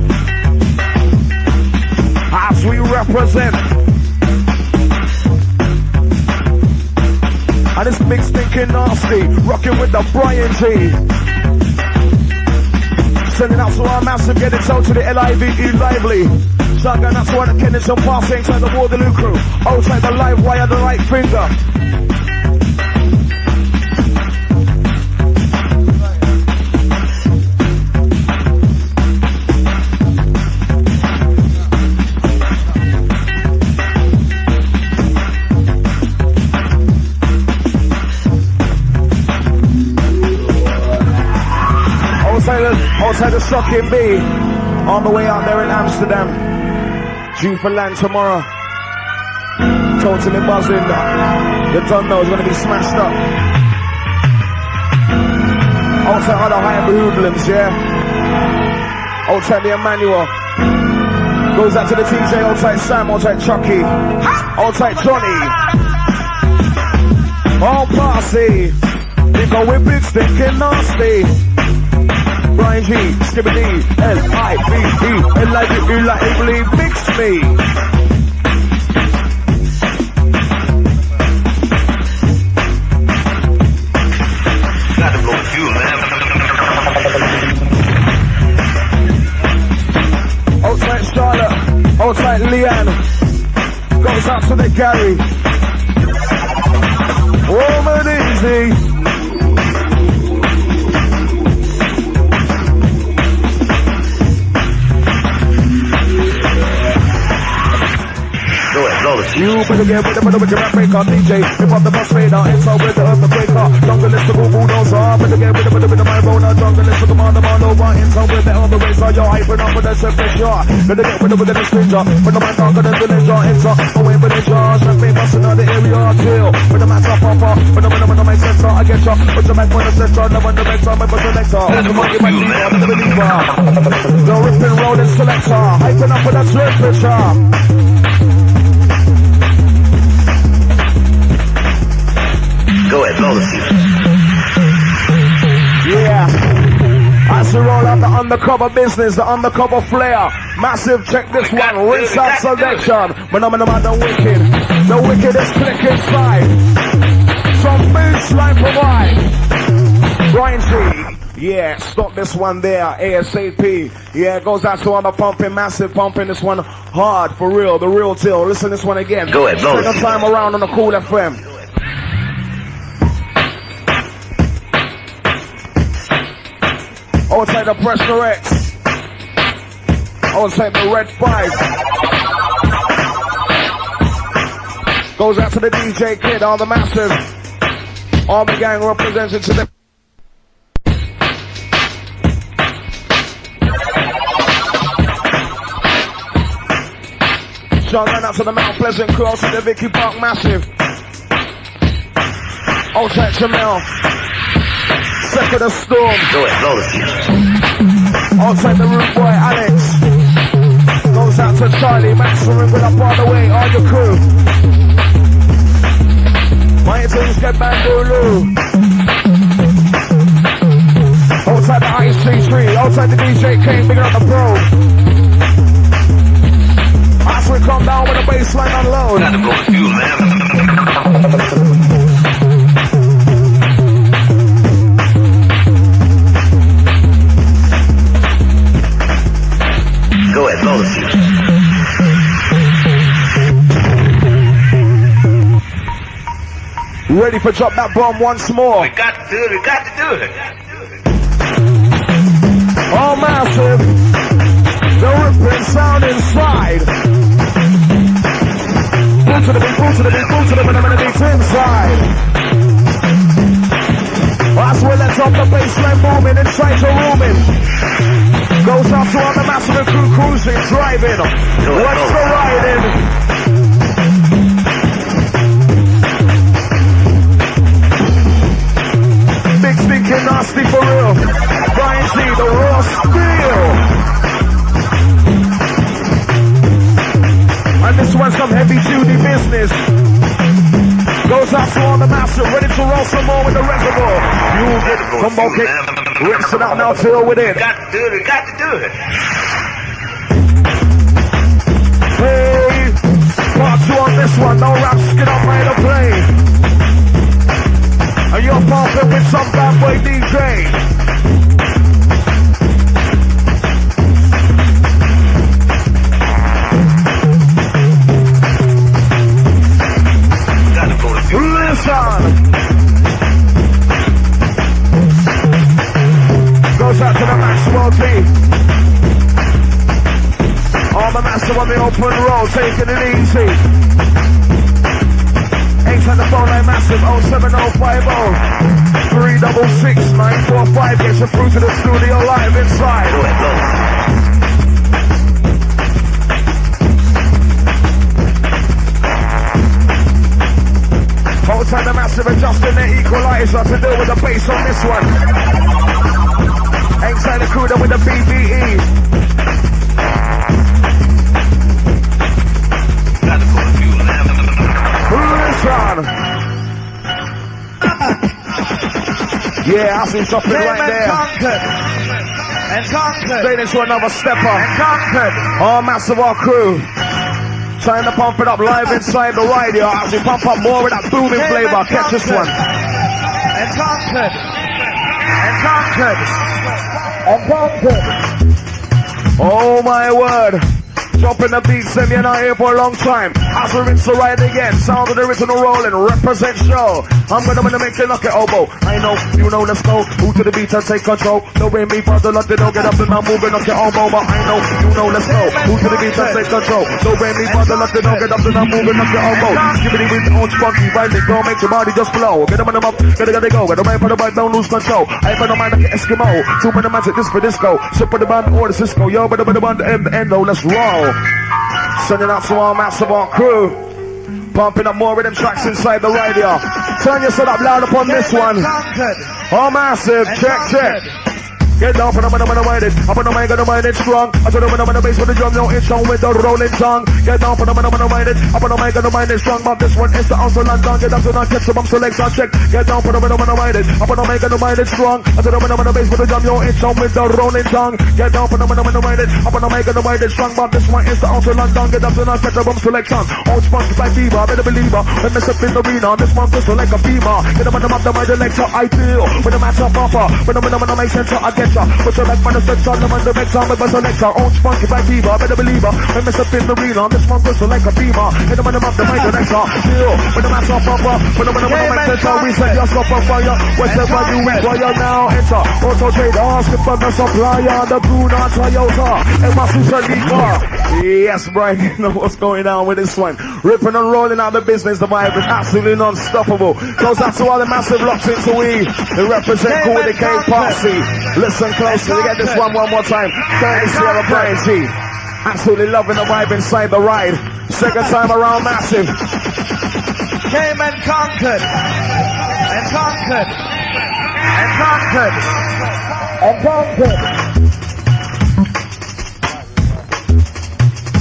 as we represent, and it's big stinking nasty, rocking with the Brian G. Sending out to our massive, get it out to the LIVE lively. Shotgun, that's one of the Kennison passing inside the Waterloo crew. Outside the live wire, the right finger. Outside the Shocking B, on the way out there in Amsterdam, due for land tomorrow, totally buzzing, the don't know is going to be smashed up. Outside other high hoodlums, yeah, outside the Emmanuel, goes out to the TJ, outside Sam, outside Chucky, outside Johnny, all party, they go with big stinking nasty. Brian G, Skibidi, L-I-V-E, L-I-V-E, like mix me. Gotta go with you, man. Outside Charlotte, outside Leanne, goes out to the Gary. Woman easy. You better get with the rap breaker, DJ. Hip up the bus radar, inside with the earthquaker. Jungle is the bulldozer. Better get with the my roller. Jungle is the commander, man over. Inside with the other racer, you're hyping up with the temperature. Better get with the stranger. With the man talking to the ninja, enter. Away with the jar, champagne busting out the area, chill. With the master popper, with the mic sensor, I get you. With the mic point of censor, never the vector, my buzzer lector. With the monkey, my leader, I'm the believer. The ripping rolling selector, hyping up with that temperature. Go ahead, blow the fuse. Yeah. As we roll out the undercover business, the undercover flair. Massive, check this one, rinse out selection. But I'm the wicked. The wickedest click inside. From baseline provide. Brian G. Yeah, stop this one there, ASAP. Yeah, it goes out to all the pumping, massive pumping. This one hard, for real, the real deal. Listen to this one again. Go ahead, blow the Second time around on the Cool FM. Outside the Pressure X. Outside the Red 5. Goes out to the DJ Kid, all the massive. All the gang represented to the... Shotgun out to the Mount Pleasant crew, outside the Vicky Park massive. Outside Jamel. Second of Storm. Go ahead, blow the fuse. Outside the Root Boy Alex. Goes out to Charlie, Maximum with up all the way, all your crew. My things get Bandulu. Outside the IC3, outside the DJ King, bigger up the pro. As we come down with the baseline unload. Gotta blow the fuel, man. Go ahead, blow the fuse. Ready for drop that bomb once more. We got to do it, we got to do it. All massive. The ripping sound inside. Boom to the beat, boom to the beat, boom to the beat, and the beat's inside. That's where let's up the baseline booming inside your rooming. Goes out to all the massive crew cruising, driving. What's the riding? Big stinking nasty for real. Brian G, the raw steel. And this one's some heavy duty business. Goes out to all the massive, ready to roll some more with the reservoir. You get combo kick. Rinse it out now, chill with it. Got to do it, we got to do it. Hey, part 2 on this one, no rap, skin up, made a play. And you're pumping with some bad boy DJ. Listen. Goes out to the Maxwell team. All the massive on the open road, taking it easy. Ain't on the phone line massive, 07050 366 945. Gets you through to the studio live inside. Whole time the massive adjusting the equalizer to deal with the bass on this one. Ain't the crew with the BBE. Listen. Yeah, I see something right there. And conquered. Straight into another stepper. And conquered. All massive, our crew. Trying to pump it up live inside the radio as we pump up more with that booming flavor. Catch this one. And conquered. And conquered. And conquered. Oh my word. Jumping the beat, send me not here for a long time. As we rinse the ride again, sound of the original rolling, represent show. I'm gonna make you knock it elbow. I know, you know, let's go. Move to the beat and take control. No way me, brother, let don't get up and I'm moving, knock your elbow. But I know, you know, let's go. Move to the beat and take control. No way me, brother, let don't get up and I'm moving, knock your elbow. Give it with the old spunky, right it go, make your body just blow. Get them on them up, gotta go. Get the man for the bike, don't lose control. I ain't no mind like an Eskimo. 2 minute magic, this for disco. Sip for the band or the Cisco. Yo, but the band, the end, let's roll. Sending out to our massive crew. Pumping up more rhythm tracks inside the radio. Turn yourself up loud upon this one. All massive, check. Get down for the man, I'm mind it. Up on the mic, gonna mind it strong. I told them when I'm on the bass with the drum, no it's on with the rolling tongue. Get down for the man, I'm mind it. Up on the mic, gonna mind it strong. But this one is the also London. Get down to the catch the bump selection check. Get down for the man, I'm mind it. Up on the mic, gonna mind it strong. I told them when I'm on the bass with the drum, no it's on with the rolling tongue. Get down for the man, I'm mind it. Up on the mic, gonna mind it strong. But this one is the also London. Get down to the catch the bump selection. Old sponge like fever, better believer. When they step in the arena, this one feels like a beamer. Get them on the map, the mind lecture, I feel. When the match up offer, when I'm on the mic center, I get ya. Put your back on the section, I'm on the next time with my selector. Old spunky like fever, better believer. When they step in the arena, this one feels like a beamer. Get them on the map, the mind lecture, feel. When the match up offer, when I'm on the mic center, we set yourself on fire. Whatever you require now, enter. Auto trade, ask for the supplier, the Bruna Toyota, and my Susalika. Yes, Brian, you know what's going on with this one. Ripping and rolling out the business, the vibe is absolutely non-stoppable. Goes out to all the massive locks into we. They represent Cool with the K Party. Listen closely, we get this one more time. Courtesy of Brian G. Absolutely loving the vibe inside the ride. Second time around massive. Came and conquered. And conquered. And conquered. And conquered.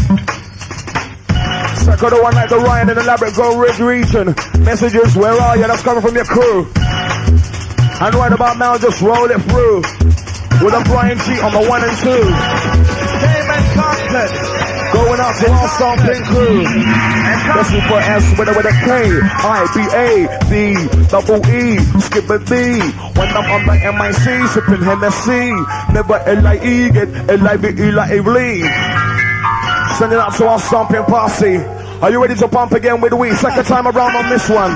Echo the one like the Ryan in the Labrador Ridge region. Messages, where are you? That's coming from your crew. And right about now, just roll it through. With a Brian G on the 1 and 2. Came and conquered. Going out to our stomping crew. The Super S with a K, I, B, A, D, double E, skip a D. When I'm on the MIC, sipping Hennessy. Never L-I-E, get L-I-B-E like Lee. Send it out to our stomping posse. Are you ready to pump again with we? Second time around on this one.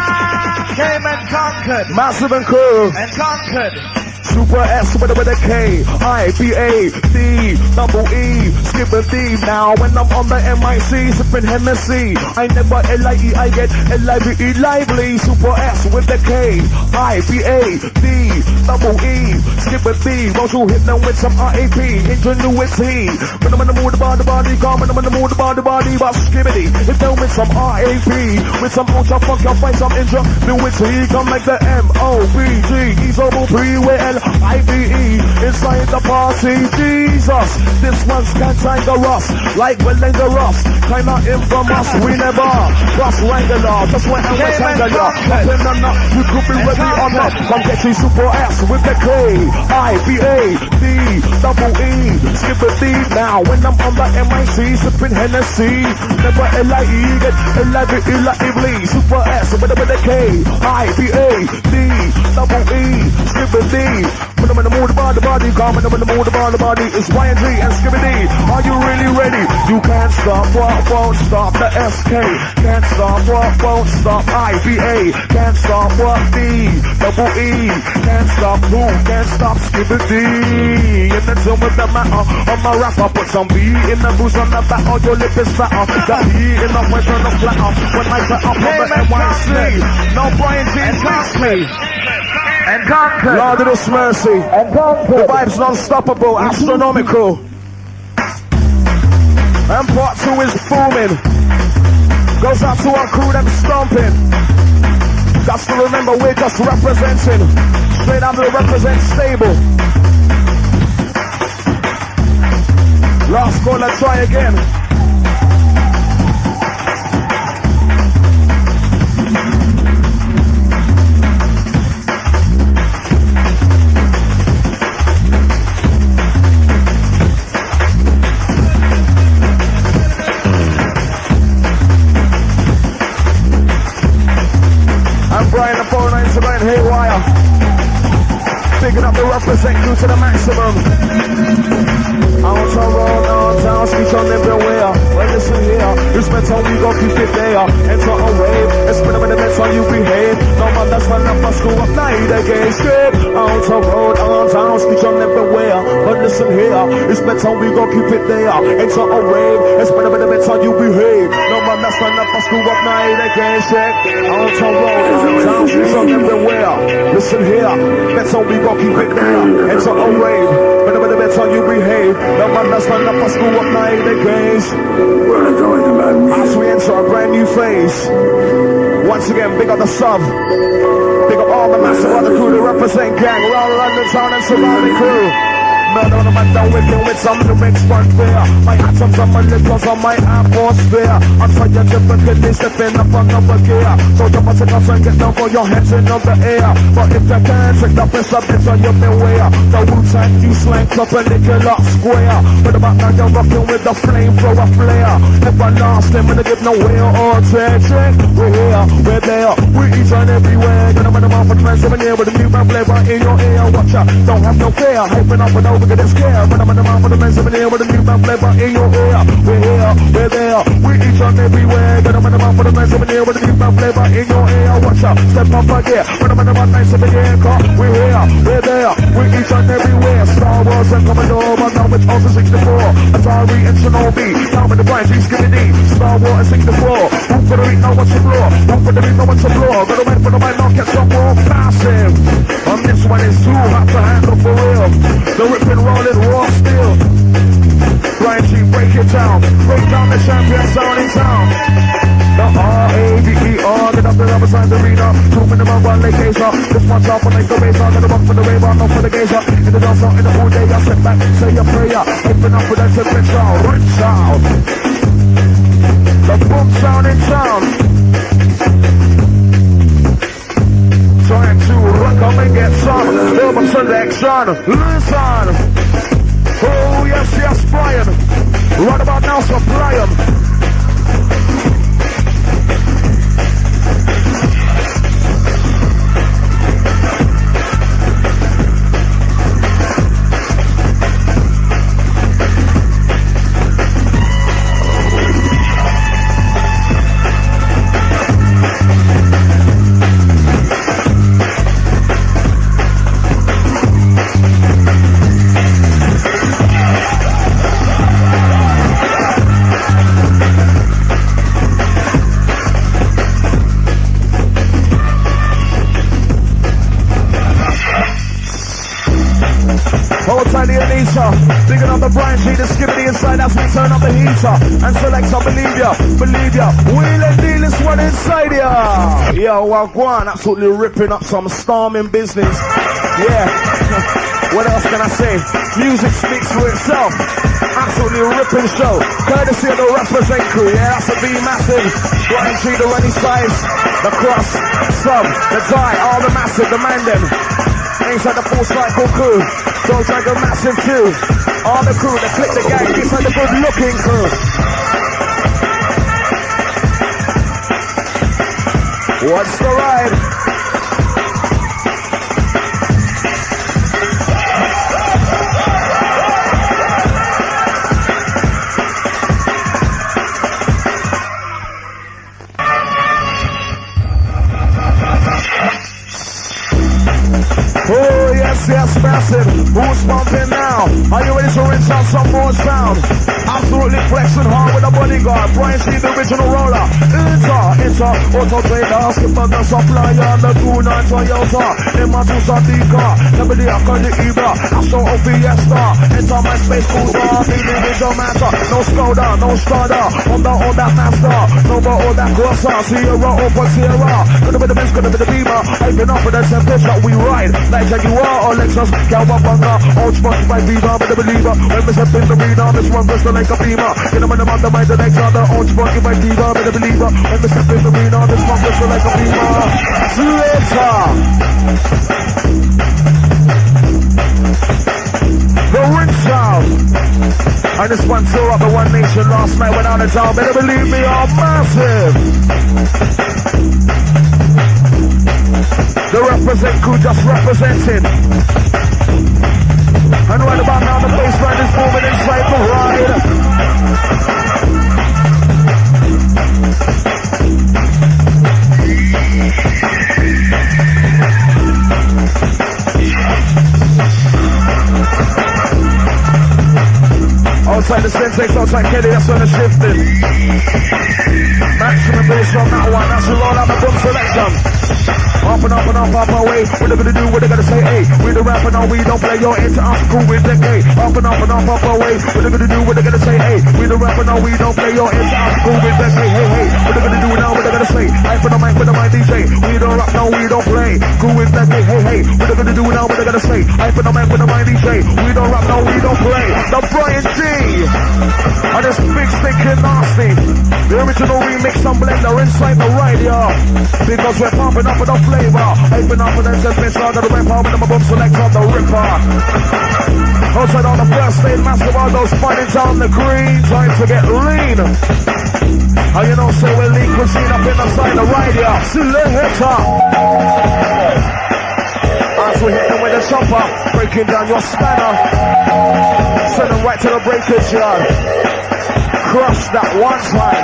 Came and conquered. Massive and crew. And conquered. Super S with a K, I, B, A, D, double E, skip a D. Now when I'm on the MIC, sipping Hennessy, I never L-I-E, I get L-I-B-E lively. Super S with the K, I, B, A, D, double E, skip a D. Won't you hit them with some R-A-P, ingenuity. When I'm in the mood about the body, come when I'm in the mood about the body, but skibbity. Hit them with some R-A-P, with some ultra funk, you'll find some ingenuity. Come like the M-O-B-G, E-double-P-W-L-I-B-E, inside the party, Jesus. This one's cantankerous, like we're dangerous, kinda infamous. We never cross Wrangler, just went and rectangular. Nothing or not, you could be ready or not. Come get you Super S with the K, I, B, A, D, double E, skip a D. Now when I'm on the MIC, sipping Hennessy, never L-I-E, get L-I-B-E like Lee. Super S with the K, I, B, A, D, double E, skip a D. When I'm in the mood about the body, come when I'm in the mood about the body, it's Y and G and Skibbity. Are you really ready? You can't stop, what won't stop? The SK can't stop, what won't stop? IBA can't stop, what D, double E can't stop, who can't stop? Skibbity. In the tune with the matter, on my rapper, put some B in the booze on the back, or your lip is fatter. The E in the way on the flatter, when I put up on the NYC. No Brian G takes me. And conquered. Lord of this mercy. And conquered. The vibes non-stoppable, astronomical. And part 2 is booming. Goes out to our crew that's stomping. Got to remember we're just representing. Straight out to the represent stable. Last call, let's try again. Brian the phone lines are going haywire. Picking up the represent crew to the maximum. Out on road, out down, speech on everywhere. Well, listen here, it's meant on we go keep it there. Enter a wave, it's been a minute, it's on you behave. No man, that's fun up for school of night again. Straight out on road, out down, speech on everywhere. But listen here, it's meant on we go keep it there. Enter a wave, it's been a minute, it's on you behave. No man, that's fun up for school of night again. Straight out on road, out down, speech on everywhere. Listen here, that's how we go keep it there. Enter a wave, but a minute, it's on you behave. No man, that's fun up for school of night again. As we enter a brand new phase. Once again, big up the sub. Big up all the massive other crew to represent gang around London town and surrounding crew. Murder on the man down with me with some lyrics fun fair. My atoms on my lips on my atmosphere. I'm trying to typically stepping up another gear. So you must take and get down for your hands in the air. But if you can't take the best of it on your beware. The Wu-Tang you slang up a little square. But about now you're rocking with the flamethrower flare. Everlasting, when they give no way or attention. We're here, we're there, we're each and everywhere. Gonna run them off for 27 years with a new man flavor in your ear. Watch out, don't have no fear. Hyping up with no look at this care. When I'm in the mouth for the men 7 here with a new man flavor in your ear. We're here, we're there, we're each and everywhere. When I'm in the mouth for the men 7 here with a new man flavor in your ear. Watch out, step up again. When I'm in the mouth 9-7 here, car. We're here, we're there, we're each and everywhere. Star Wars and Commodore, but now it's also 64. Atari and Shinobi, down with the Brian G, Skibbity. Star Wars and 64. Who for the read, know what's the floor? Who for the read, know what's the floor? Gonna wait for the mic, now catch some more passive. On this one is too hot to handle for real. The ripping, rolling, raw steel. Brian G, break it down. Break down the champion sound in town. The R-A-D-E-R, get up the other side of the arena. 2 minimum, 1 leg gazer. This one's off, like the razor. Gonna rock for the rave, not for the gazer. In the dance, in the whole day, I sit back, say a prayer. Open up with that temperature, rich out. The boom sound in town. Trying to rock up and get some urban selection. Listen. Oh yes, yes, Brian. Right about now, supply 'em. Digging up the Brian G, the skibbity inside as we turn up the heater. And select some, believe ya, wheel and deal this one inside ya. Yo, well, go on, absolutely ripping up some storming business. Yeah, what else can I say? Music speaks for itself. Absolutely ripping show. Courtesy of the Represent crew, yeah, that's a B massive. Brian G, the running size, the cross, sub, the die, all the massive, the man them. Inside the full cycle crew. Don't drag a massive too. All the crew, the click, the gang, inside the good looking crew. What's the ride? Oh yes, yes, massive. Who's pumping now? Are you ready to rinse out some more sound? Absolutely flexing hard with a bodyguard. Brian C, the original roller. Enter, auto trader, skipper, the supplier, the Guna, Toyota, Emma2 Sadiqa, never the Akadi Ibra, Astro Fiesta, enter my space cruiser, feeling it don't matter, no Skoda, no Strada, Honda, all that master, Nova, all that crosser, Sierra, Opel Sierra, gonna be the Benz, gonna be the Beamer, hyping up for the temperature, we ride, like Jaguar or Lexus, Cowabunga, old spot by Viva, but the believer, when we step in the arena, this one goes like a Beamer, get them in the mastermind, the next other, old spot by Viva, but the believer, when we step in the arena, this one goes like a Beamer, later. The ring sound. And this one tore up the One Nation last night without a doubt. Better believe me, are massive. The Represent crew just representing. And right about now the bassline is moving inside the ride. Outside the Sensex, outside Kelly, that's when it's shifting. Maximum bass on that one, that's a roll out the boom selection. Up and up and up, up our way. What they gonna do, what they gonna say, hey. We the rapper now, we don't play your into us, cool with the gay. Up and up and up, up our way. What they gonna do, what they gonna say, hey. We the rapper now, we don't play your into us, cool with the gay. Hey, hey, what they gonna do now, what they gonna say. Hype for the mic, with the mic DJ. We don't rap now, we don't play. Cool with the gay. Hey, hey, what they gonna do now, what they gonna say. Hype for the mic, with the mic DJ. We don't rap now, we don't play. The Brian G. And this big stinking nasty. The original remix and blender inside the radio. Because we're pumping up with the flavor. Hyping up with the bitch out of the rip home and my boom select on the ripper. Outside on the first aid massive all those fighting down the green. Trying to get lean. And you know, so we're lean cuisine up in the side of the radio. Selector. As we hit them with a chopper, breaking down your spanner. Send them right to the breakage yard. Crush that one time.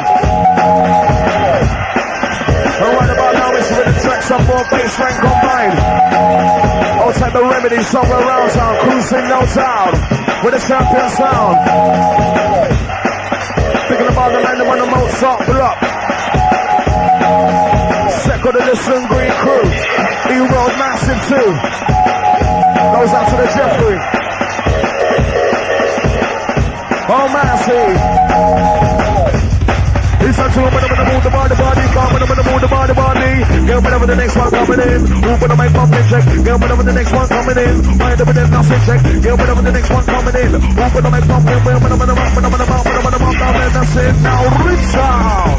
And right about now it's with the track, some more bassline combined. Outside the Remedy, somewhere around town, cruising no town. With a champion sound. Thinking about the man that won the Mozart block. Second of the Sun Green crew. E-Road massive too. Goes out to the Jeffrey. Oh, massive. It's a two, but I'm gonna move the body, come, I'm gonna move the body. Girl, whenever the next one coming in. Open up my pumping check. Girl, whenever the next one coming in. Mind over the nothing check. Girl, whenever the next one coming in. Open up my pumping, whenever the mouth, down in the Listen now, resound.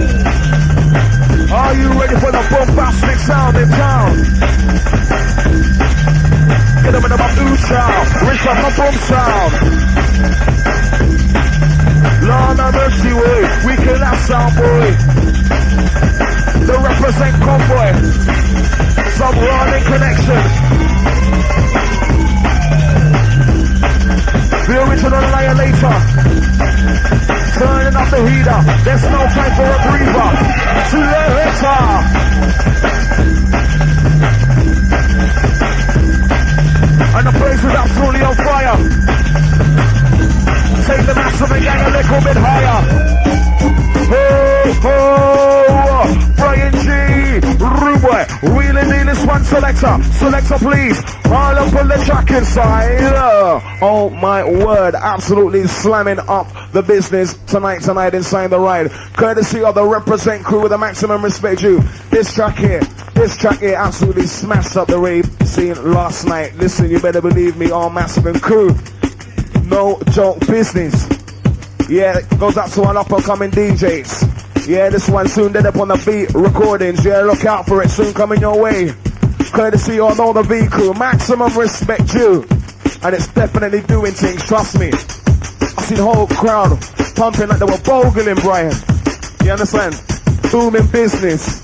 Are you ready for the bombastic sound in town? Get them in the bamboo sound. Rich up the boom sound. Lord have mercy, way. We kill that sound, boy. The represent convoy. Some running connection. The original annihilator. Turning up the heater. There's no time for a breather. Selector. And the place is absolutely on fire. Take the massive and gang a little bit higher. Oh, oh, Brian G, Ruboy, wheeling in this one selector. Selector, please. All up on the track inside. Oh my word, absolutely slamming up the business tonight inside the ride. Courtesy of the Represent crew with the maximum respect due. This track here absolutely smashed up the rave scene last night. Listen, you better believe me, all massive and crew. No joke business. Yeah, it goes out to our up and coming DJs. Yeah, this one soon dead up on the beat recordings. Yeah, look out for it, soon coming your way. Courtesy on all the V crew, maximum respect due. And it's definitely doing things, trust me. I see the whole crowd pumping like they were bogling, Brian. You understand? Booming business.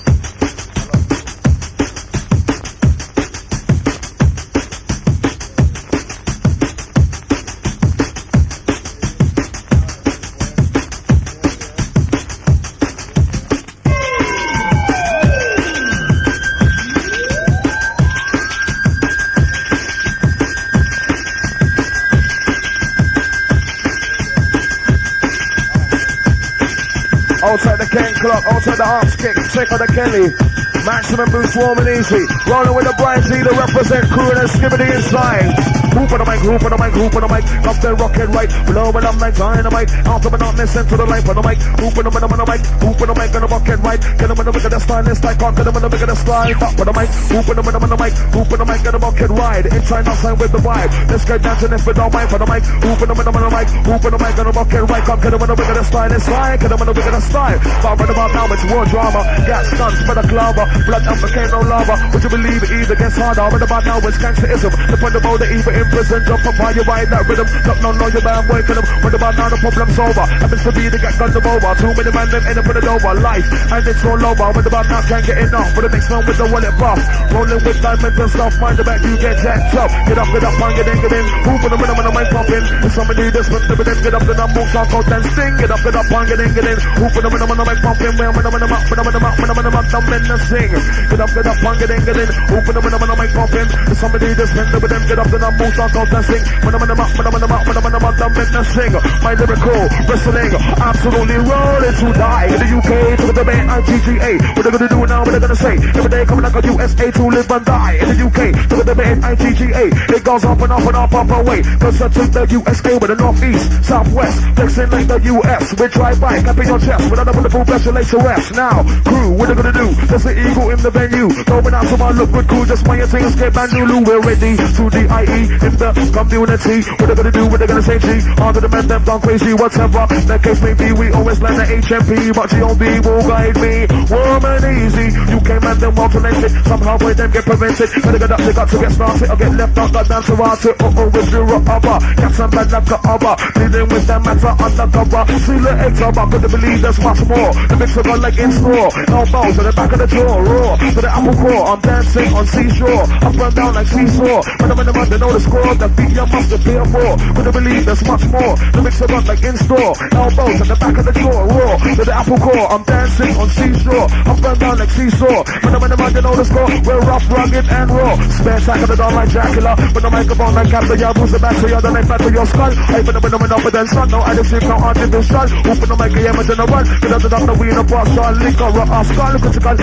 Outside the Ken Clock, outside the Arms Kick, check on the Kelly. Maximum boost, warm and easy. Rolling with the Brian G, the Represent crew and the Skibbity inside. Hoop on the mic, hoop on the mic, hoop on the mic. Up the rocket right, blowing up like dynamite. Out of the darkness into the light on the mic. Hoop on the mic, hoop on the mic on the rocket right. Get them in the mic of the style, this like on, get them in the mic of the slide. Up on the mic, hoop on the mic, hoop on the mic on the rocket ride. Inside, outside with the vibe. Let's get dancing if we don't mind for the mic. Hoop on the mic, hoop on the mic on the rocket right. Come get them in the mic of the style, this slide. Get them in the mic of the style. But right about now it's war drama. Gas guns for the clover. Blood and volcano lava. Would you believe it either gets harder? Right about now it's gangsterism. The point about the evil in prison. Jump up while you ride that rhythm. Look, no, you're bad working them. Right about now the problem's over. Happens to be to get guns over. Too many man them end up with it over. Life and it's all over. Right about now can't get enough. But it makes no with the wallet buff. Rolling with diamonds and stuff. Mind the back you get jacked up. Get up and get in, get in. Hoop on the rhythm and the mic popping. If somebody just went to them, get up and up, move, talk out and sing. Get up and get in, get in. Hoop on the rhythm and the mic popping. When I'm in the mouth, when I'm in the mouth, when I'm in the mouth, I'm in the sing. Get up and get in, get in. Hoop on the rhythm and the mic popping. If somebody just went to them, get up and up, move, talk out and sing. When I'm in the mouth, when I'm in the mouth, when I'm in the mouth, I'm in the sing. My lyrical wrestling, absolutely rolling to die. In the UK, to the debate, IGGA. What they're gonna do now, what they're gonna say. Every day coming like a USA to live and die. In the UK, to the debate, IGGA. It goes up and up and up, up away. Cause I took the USA with the northeast, southwest, flexing like the US. We drive by, clapping your chest with another wonderful special HOS. Now, crew, what they gonna do? There's the eagle in the venue. Going out to my look good crew, just my things get Bandulu. We're ready to the IE in the community. What they gonna do? What they gonna say? G, all to the men, them gone crazy, whatever the case may be. We always land the HMP, but GOB will guide me. Warm and easy, you came and them alternated. Somehow boy them get prevented. Gotta get up, they got to get started or get left out, got down to rot it. With zero upper, cats and bad like the other. Dealing with them matter undercover. See the eggs up, I couldn't believe there's much more. The mixer got like in store. Elbows to the back of the jaw, raw to the apple core. I'm dancing on seashore, up and down like seesaw. When I'm in the run, they know the score. The beat you must appear more. Couldn't believe there's much more. The mixer got like in store. Elbows to the back of the jaw, raw to the apple core. I'm dancing on seashore, up and down like seesaw. When I'm in the run, they know the score. We're rough, rugged and raw. Spare sack of the dawn like Dracula. When the microphone like Captain Yabu's the back to your, the neck back to your skull. I put them in up with them sun. No, I just see count on the shot. Open the mic, yeah, I'm in the run. Get up the wheel of boss, liquor, skull, critical. I said to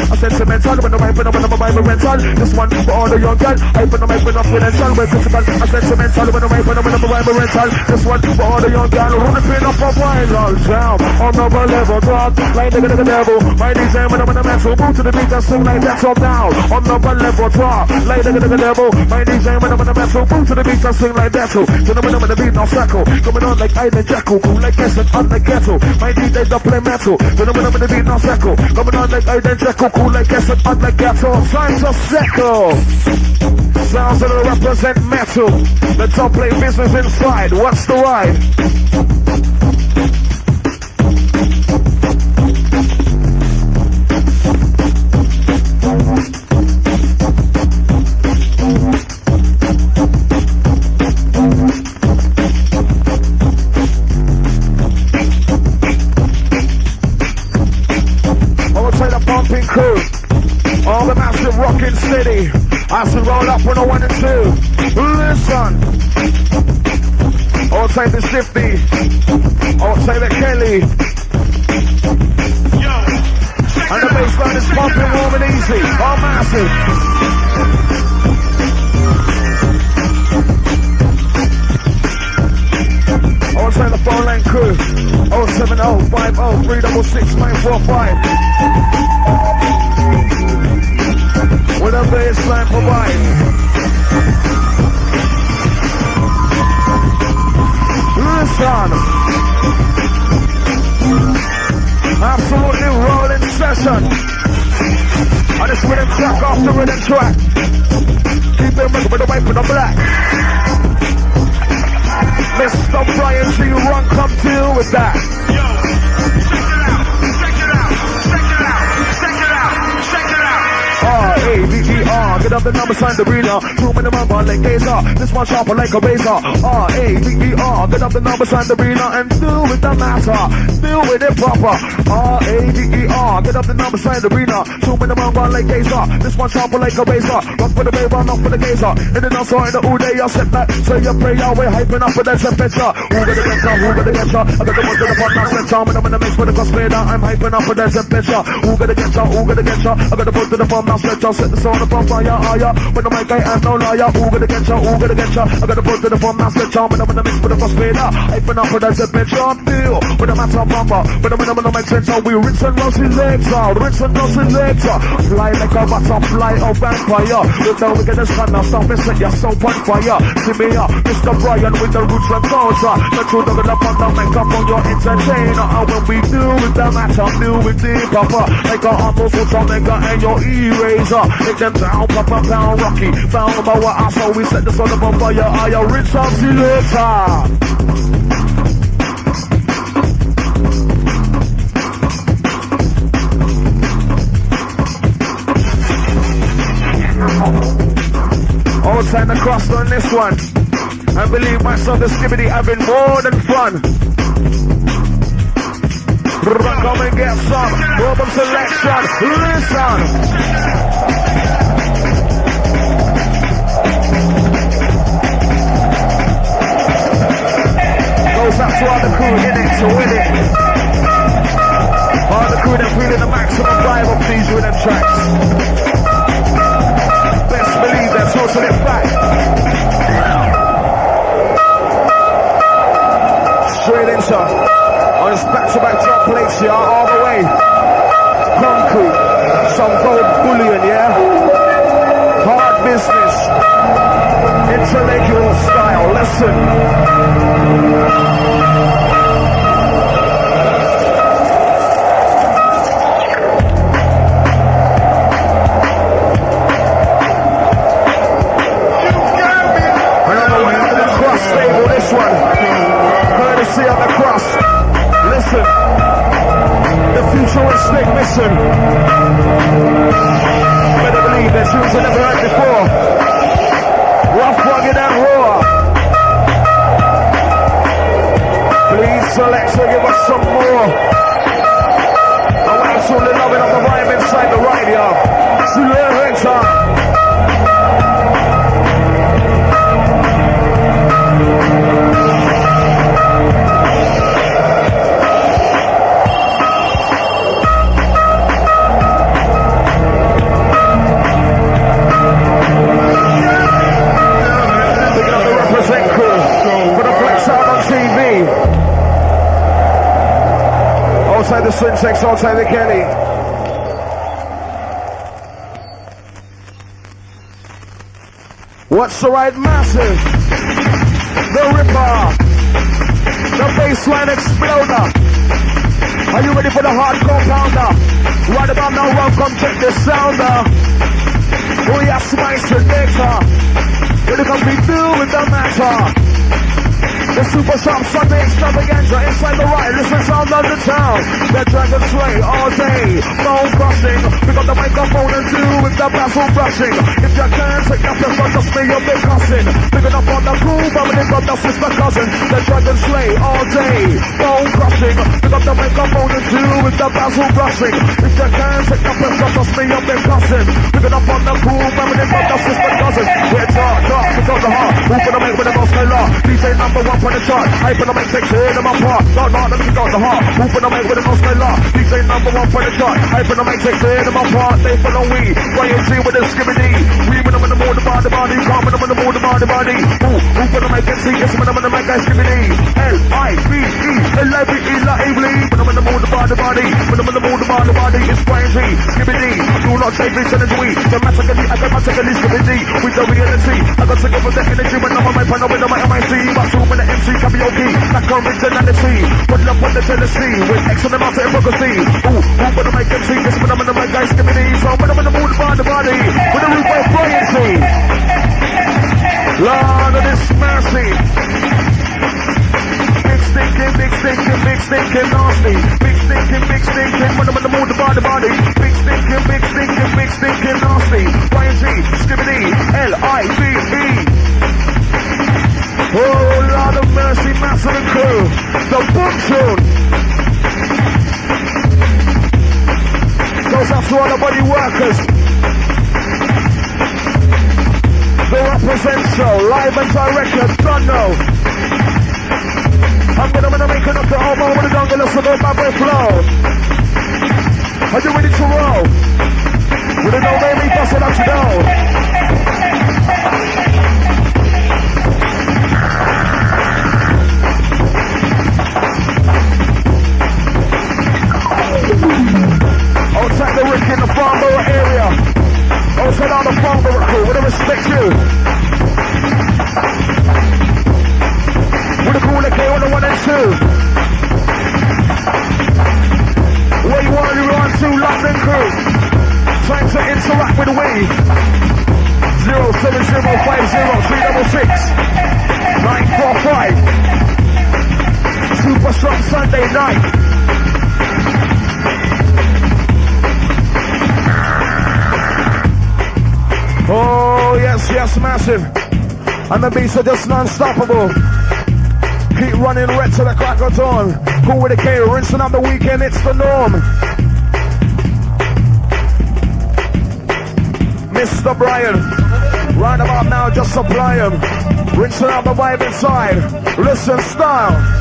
sentimental. When I'm hyping up, when I'm rental. This one for all the young girls. Hyping up confidential. When physical and sentimental. When I'm hyping up, when I'm rental. This one for all the young girls. Running up a viral jam. On another level, dog. Like the devil. My DJ when I'm in the metal. Move to the beat and sing like that's all down. On another level, dog. Like the devil. My DJ when I'm in the metal. Move to the beat and sing like that too. So when I'm in the beat, now circle. Coming on like Island Jackal. Cool like Essence on the ghetto. My DJs don't play metal. So when I'm in the beat, now circle. Coming on like Island Jackal. Cool like Essence on the ghetto. Signs of circle. Sounds that represent metal. The top play business inside. What's the ride? All the massive rockin' steady. I should roll up on a 1 and 2. Listen. I'll take the Shifty. I'll take the Kelly. And the bassline is pumping warm and easy. All massive. I'll take the phone line crew. 070-50-366-945. With a baseline provide. Listen. Absolutely rolling session. And it's rhythm track after rhythm track. Keep them with the white with the black. Mr. Brian C. Run, come deal with that. R-A-V-E-R, get up the number sign the breeder. 2 minimum on like Gazer. This one sharper like a razor. R-A-V-E-R, get up the number sign the breeder and deal with the matter. Deal with it proper. R-A-V-E-R, get up the number sign the breeder. 2 minimum on like Gazer. This one sharper like a razor. Rock for the babe, run off for the Gazer. In the dance in the all day, I set that. So you pray your way, hyping up for that temperature. Who gonna get ya? Who gonna get ya? I got the ones in the front, now set charm, and I'm in the mix with the cosplayer. I'm hyping up for that temperature. Who gonna get ya? Who gonna get ya? I got the ones in the front, now set y'all set the sound up on fire, higher. When the mic I am no liar. Who gonna get ya? Who gonna get ya? I got the boat to the phone, now set charm, and I'm in the mix with the cosplayer. Hyping up for that temperature. Deal with the matter of bumper. When I'm in the mic center, we rinse and roast his legs out. Rinse and roast his legs out. Fly like a butterfly of vampire. Look how we get this kind of stuff, it's like you're so on fire. See me up, Mr. Brian with the roots and culture. The truth of it up on the makeup on your entertainer. And when we do with the matter, do with the papa. Like a humble Ultramega and your eraser. Take them down, papa, pound rocky. Found about what I saw, we set the sun up on fire. I rinse up, see you later. All time the cross on this one. I believe myself the Skibbity having more than fun. Come and get some Urban Selection. Listen. Goes up to all the crew in it to win it. All the crew that feeling the maximum vibe of these rhythm tracks. Best believe that's totally fact. Straight into on his back-to-back drop plates, yeah, all the way. Concrete, some gold bullion, yeah. Hard business, intellectual style. Listen. This one, courtesy of the cross. Listen, the futuristic mission. Better believe there's tunes I never heard before. Rough, rugged and raw. Please, Alexa, give us some more. I want to show the loving of the vibe inside the ride, y'all. See you later. Outside the Syntax, outside the Kelly. What's the right massive? The Ripper. The baseline exploder. Are you ready for the hardcore pounder? Right about now, welcome, check the sounder. Oh yes, my selector. What it can be do with the matter? The Super Sharp Sunday extravaganza inside the right, listen sound of the town. The Dragon Slay all day, bone crushing. Pick up the microphone and do with the baffle brushing. If you can't take your pressure, just me your big cousin. Picking up on the cool, but when got the sister cousin. The Dragon Slay all day, bone crushing. Pick up the microphone and do with the baffle brushing. If you can't take your pressure, just me your big cousin. Picking up on the cool, but when got the sister cousin. We're dark, pick up the heart. Who gonna make with the most law? DJ number one for the chart. Hype on the make six, hear them apart. Not, let me got the heart. Who gonna make with the most law? DJ number one for the chart. Hype on the make six, hear them apart. They follow we. YNG with the skibidi. We when I'm in the mood, the body. Calm when I'm in the mood, the body. Who gonna make it see? Yes, when I'm in the make I skibidi. L-I-B-E, L-I-B-E, la-E-B-E. When I'm in the mood, the body. When I'm in the mood, the body. It's YNG, skibidi. Do not take this energy. Dramatically, I got my second skibidi. With the reality, I got to give with the energy. When I'm on my panel, with the MIC. But two with the MC, karaoke. Like originality. Put up on the Tennessee. With excellent amount of hypocrisy. Who gonna make it see? Yes, when I'm in the make I skibidi. So when I'm in the mood, the body. With the root of royalty. Lord of this mercy. Big stinking, nasty. Big stinking, when I'm in the mood, the body. Big stinking, nasty. YNG, skibidi, L-I-B-E. Oh, Lord of mercy, massive and crew. The boom tune. Goes out to all the body workers. The Represent Show, live and direct, don't know. I'm gonna make it up to Omo with the jungle, let's go my way flow. Are you ready to roll? With the no baby, bust it up to know. Outside the Rick in the Farnborough area. Outside on the Farnborough crew, with a respect you. With the cool K on the 1 and 2. Where you want, you run to London crew. Trying to interact with we. 07050-366-945. Super Strong Sunday night. Oh, yes, massive. And the beats are just non-stoppable. Keep running red to the crack of dawn. Cool with the K, rinsing up the weekend, it's the norm. Mr. Brian, right about now, just supply him. Rinsing out the vibe inside. Listen, style.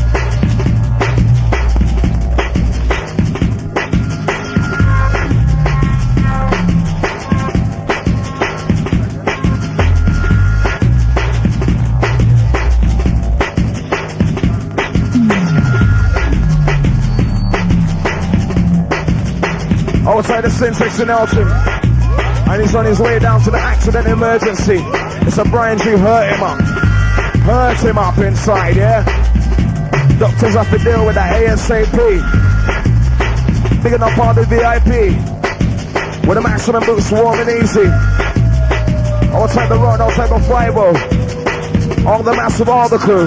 Outside the Syntax in Elton, and he's on his way down to the accident emergency. It's a Brian G, hurt him up inside, yeah? Doctors have to deal with that ASAP. Big enough part of the VIP, with the maximum boots warm and easy. Outside the road, outside the 5-0, all the massive, all the crew.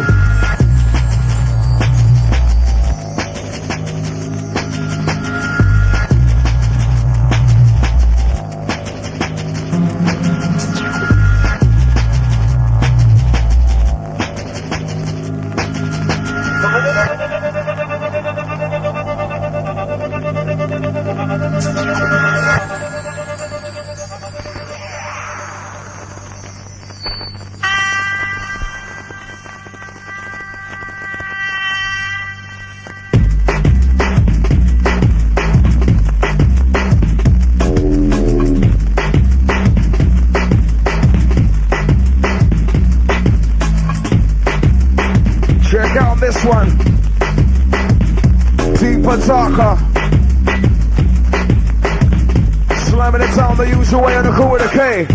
Check out this one. Deep Pataka. Slamming it down the usual way on the cool with a K.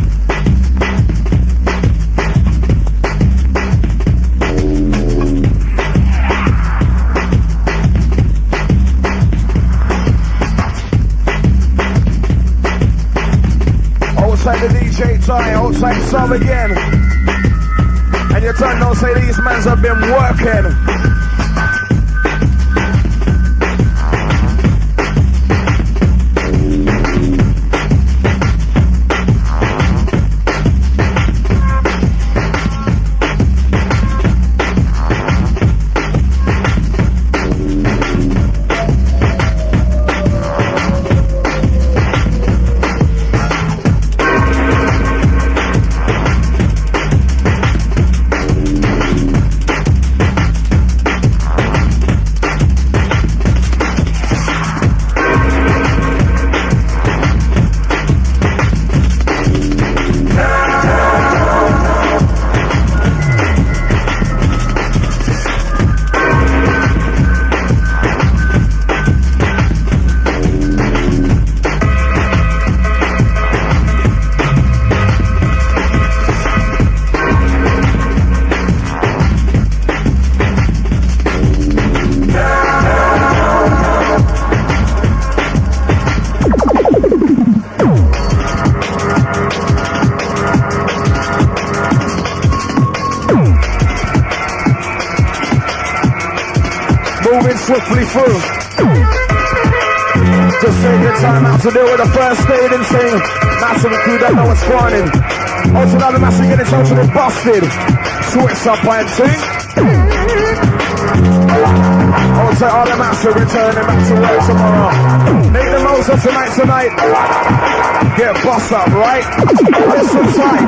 Outside the DJ tie, outside some again. And you turn don't say these mans have been working. Swiftly through. Just take your time out to deal with the first aid and thing. Massive crew don't know what's going on. Also now the massive getting totally busted. Switch up and thing. Also all the massive returning back to work tomorrow. Make the most of tonight. Get bust up, right? Listen tight.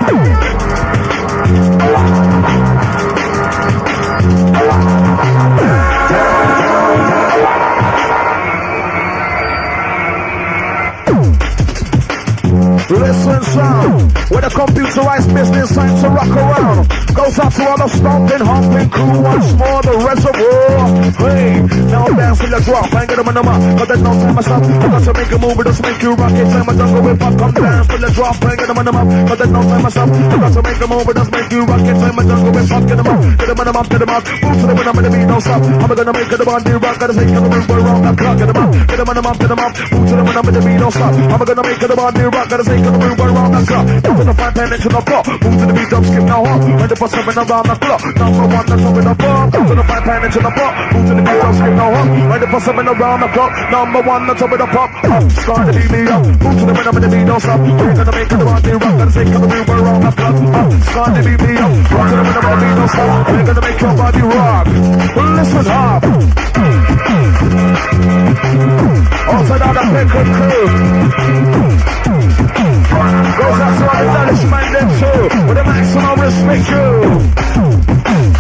Listen sound, with a computerized business time to rock around. Goes out to all the stomping, humping crew once more, the reservoir. Hey, now dance in the drop, ain't get them in the mouth, but there's no time I stop. I got to make a move, just make you rock it. Time I jungle whip up, come down for the drop, ain't get them in the mouth, but there's no time I stop. I got to make a move, just make you rock it. Time I jungle whip up, get them up, get them in the mouth, get them up. Move to the wind, I'm gonna be no stop. I'm gonna make it the bond, rock, gotta take it the wind, around the clock, get them up, get them in the mouth, get them up. Move to the wind, I'm gonna be no stop. I'm gonna make it the bond, rock, gotta take it the wind, around the clock. Move to the 5 10 into the floor. Move to the beat, don't skip now up. 24/7 around the clock. Number one, that's over the floor. Move to the 5 10 into the floor. Move to the beat, don't skip now up. 24/7 around the clock. Number one, that's over the pop. Start to beat me up. Move to the rhythm and the beat, don't stop. We're gonna make it the body rock. Gotta take it the wheel around the clock. Start to beat me up. Move to the rhythm and the beat, don't stop. We're gonna make your body rock. Listen up. Also down the Pickle crew. Goes out to all the Danish man them too. With the maximum respect you.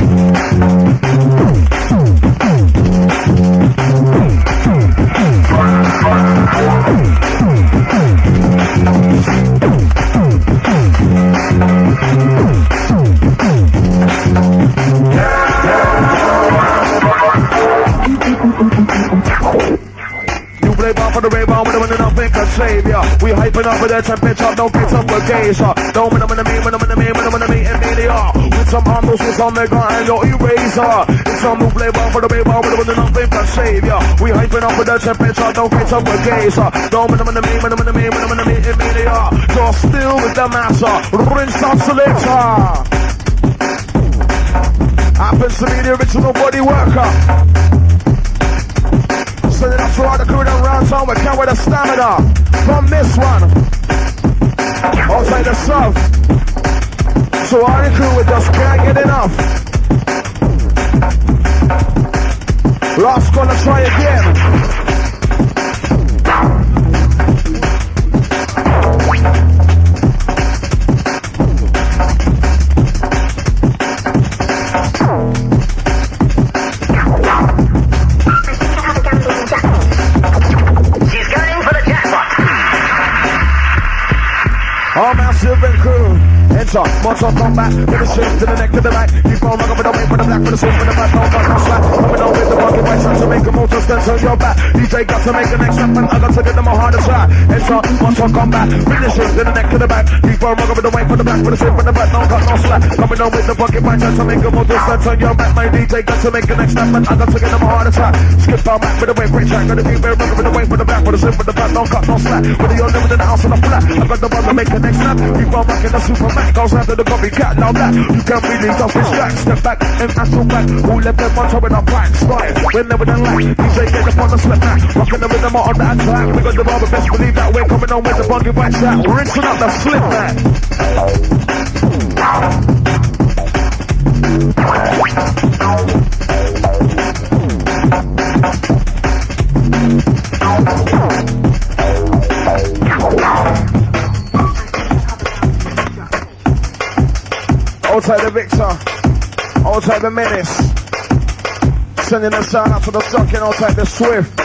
For the rebound, with the nothing can save ya. We hyping up with the temperature, don't get up with geisha. Don't when I'm in the mean, when I'm in the mean, when I'm in the mean, and media. With some handles, with some mega and your eraser. It's some new flavor for the rebound, with the nothing can save ya. We hyping up with the temperature, don't get up with geisha. Don't when I'm in the mean, when I'm in the mean, when I'm in the mean, and media. Just still with the master, rinse out selector. Happens to be the original body worker. Sending up to all the crew that runs on, we come with a stamina from this one. Outside the south. So all the crew, we just can't get enough. Last gonna try again. Victor, Mortal Kombat, with the shift to the neck to the right. Keep on rocking with the wing for the black, for the swing for the back, no cut, no slack. Coming on with the funky right side to make a motor stand on your back. DJ got to make the next step and I got to get them a harder try. Enter Mortal Kombat, with the shift to the neck to the back. Keep on rocking with the wing for the black, for the swing for the back, no cut, no slack. Coming on with the funky right side to make a motor stand on your back. My DJ got to make the next step and I got to get them a harder try. Skip on back with the wing, break track, got to keep it rocking with the wing for the back, for the swing for the back, no cut, no slack. Whether you're living in the house or the flat, I got the buzz to make the next snap. Keep on rocking the Superman, goes after the copycat. Now that you can really don't distract. Step back and actual back. Who left them on top in our back? Style, we're never done like DJ get up on the slip back. Rocking the rhythm on the attack. We got the barber, best believe that we're coming on with the funky right track. Rinsing up the slip back. Outside the Victor, outside the Menace, sending a shout out to the Sunken, outside the Swift.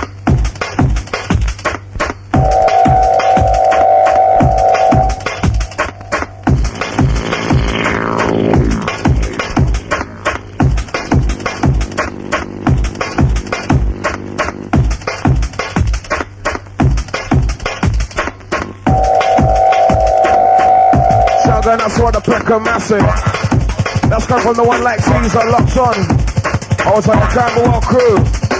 Shotgun, that's what the Pecker Massive. That's come from the one like Caesar locked on. Outside the Camberwell crew.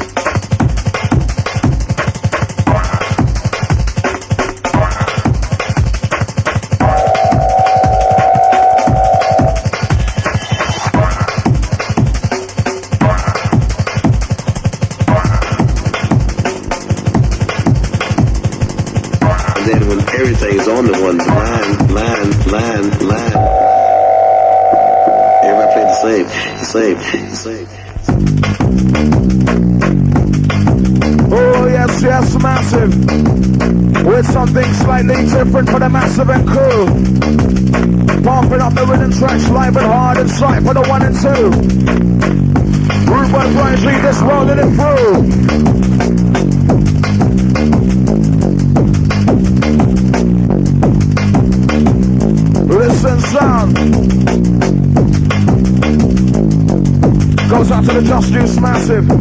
And then when everything's on the one line. Everybody play the same. Oh yes, massive. With something slightly different for the Massive and crew. Pumping up the rhythm tracks live and hard and sight for the 1 and 2. Rupert Brinsley just rolling it through. Listen sound. Goes out to the Just Juice Massive.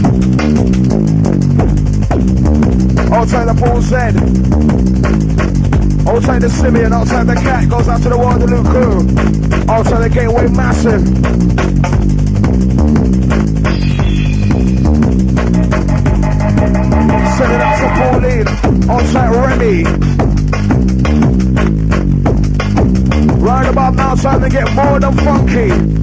Outside the Paul Zed. Outside the Simeon. Outside the Cat. Goes out to the Waterloo crew. Outside the Gateway Massive. Send it out to Pauline. Outside Remy. Right about now, time to get more than funky.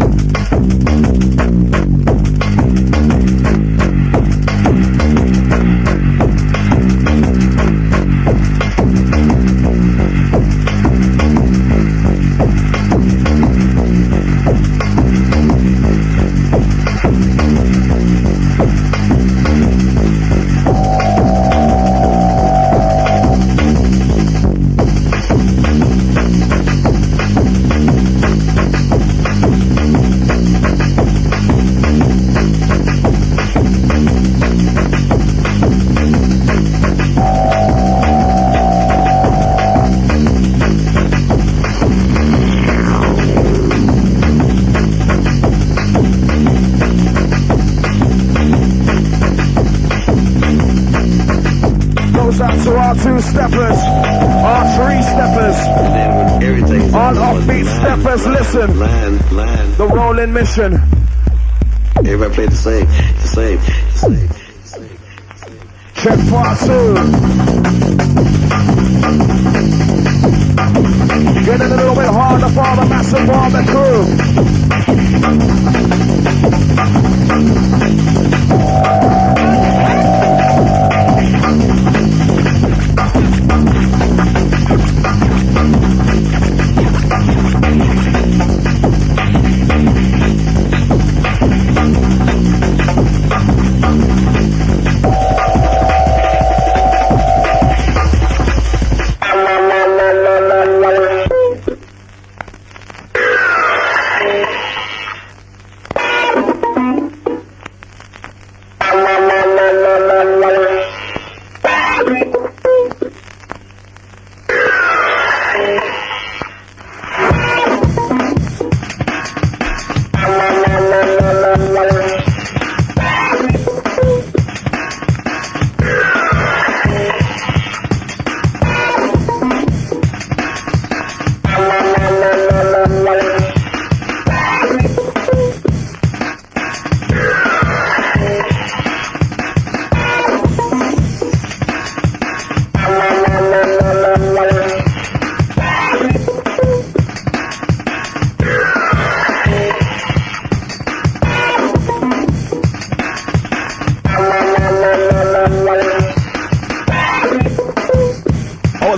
To our 2 steppers, our 3 steppers, all offbeat steppers, listen, the rolling mission. Everybody play the same. Check part 2. Getting a little bit harder for the Massive Barber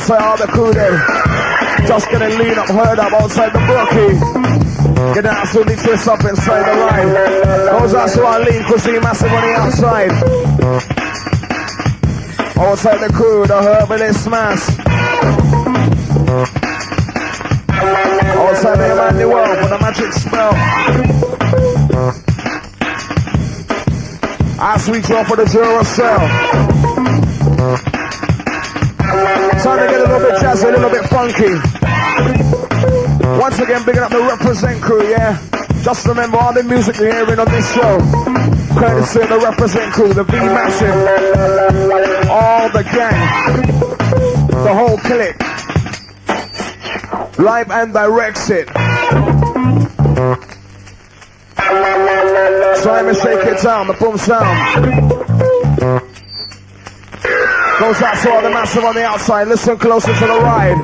outside all the crew then. Just getting lean up, heard up outside the Brookie. Get down to the twist up inside the line. Goes out to our lean, Chrissy massive on the outside. Outside the crew, the herbalist mass. Outside the Emmanuel for the magic spell. As we draw for the Duracell. Time to get a little bit jazzy, a little bit funky. Once again, bigging up the Represent crew, yeah? Just remember all the music you're hearing on this show. Courtesy of the Represent crew, the V Massive, all the gang, the whole clique. Live and directs it. Simon Shake It Down, the boom sound. Goes out to all the massive on the outside. Listen closer to the ride.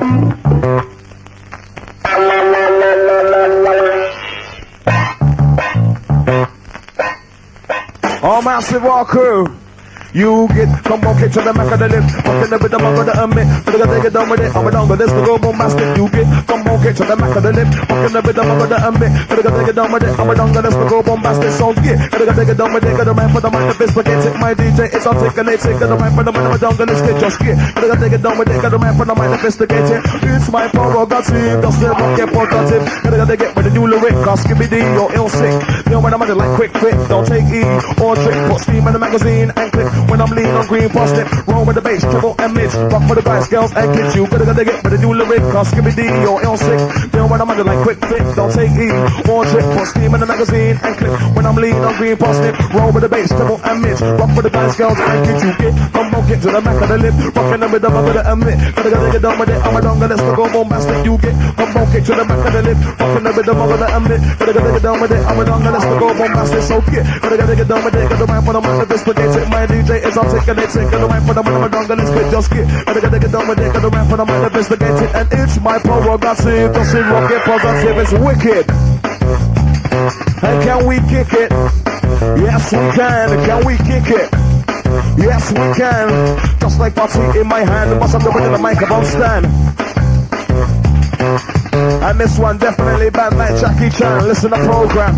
All massive war crew. You get come on, kick to the back of the lip. Fucking the rhythm, I'm gonna admit. But I gotta take it down with it. I'm down with this, the go bombastic. You get come on, kick to the back of the lip. Fucking the rhythm, I'm gonna admit. But I gotta take it down with it. I'm down with this, the go bombastic. So get. But I gotta take it down with it. Got the man for the mic, the fist, but can't take my DJ. It's all taken, they take the man for the mic, I'm down with this kid. Just get. But I gotta take it down with it. Got the man for the mic, the fist, the can't take. It's my prerogative. Just the rock, get positive. But I gotta get with the new lyric. Cause Skibby D, you're ill sick. You know when I'm at it like quick, don't take E or trick. Put steam in the magazine and click. When I'm lean on green, past it, roll with the bass, treble and mids, rock for the guys, girls and kids. You better gotta get with the new lyric, cause Skibby D, you're ill sick. You know when I'm under like quick fit, don't take E or trick. Put steam in the magazine and click. When I'm lean on green, past it, roll with the bass, treble and mids, rock for the guys, girls and kids. You get come on, get to the back of the lip, rocking the rhythm, I'm gonna admit. Better gotta get down with it, I'm a donga, let's go bombastic. You get come on, get to the back of the lip, rocking the rhythm, I'm gonna admit. Better gotta get down with it, I'm a donga, let's go bombastic. So get, better gotta get down with it, got the man for the mic, the spaghetti, my DJ is all taking it. Take the man for the man, I'm gonna get just get. I gotta get down with it, got the man for the man, investigate it, and it's my prerogative. Just in rock it positive, it's wicked. And can we kick it? Yes, we can. Can we kick it? Yes, we can. Just like Party in my hand, must have the mic, the microphone stand. And this one definitely bad like Jackie Chan. Listen to the program.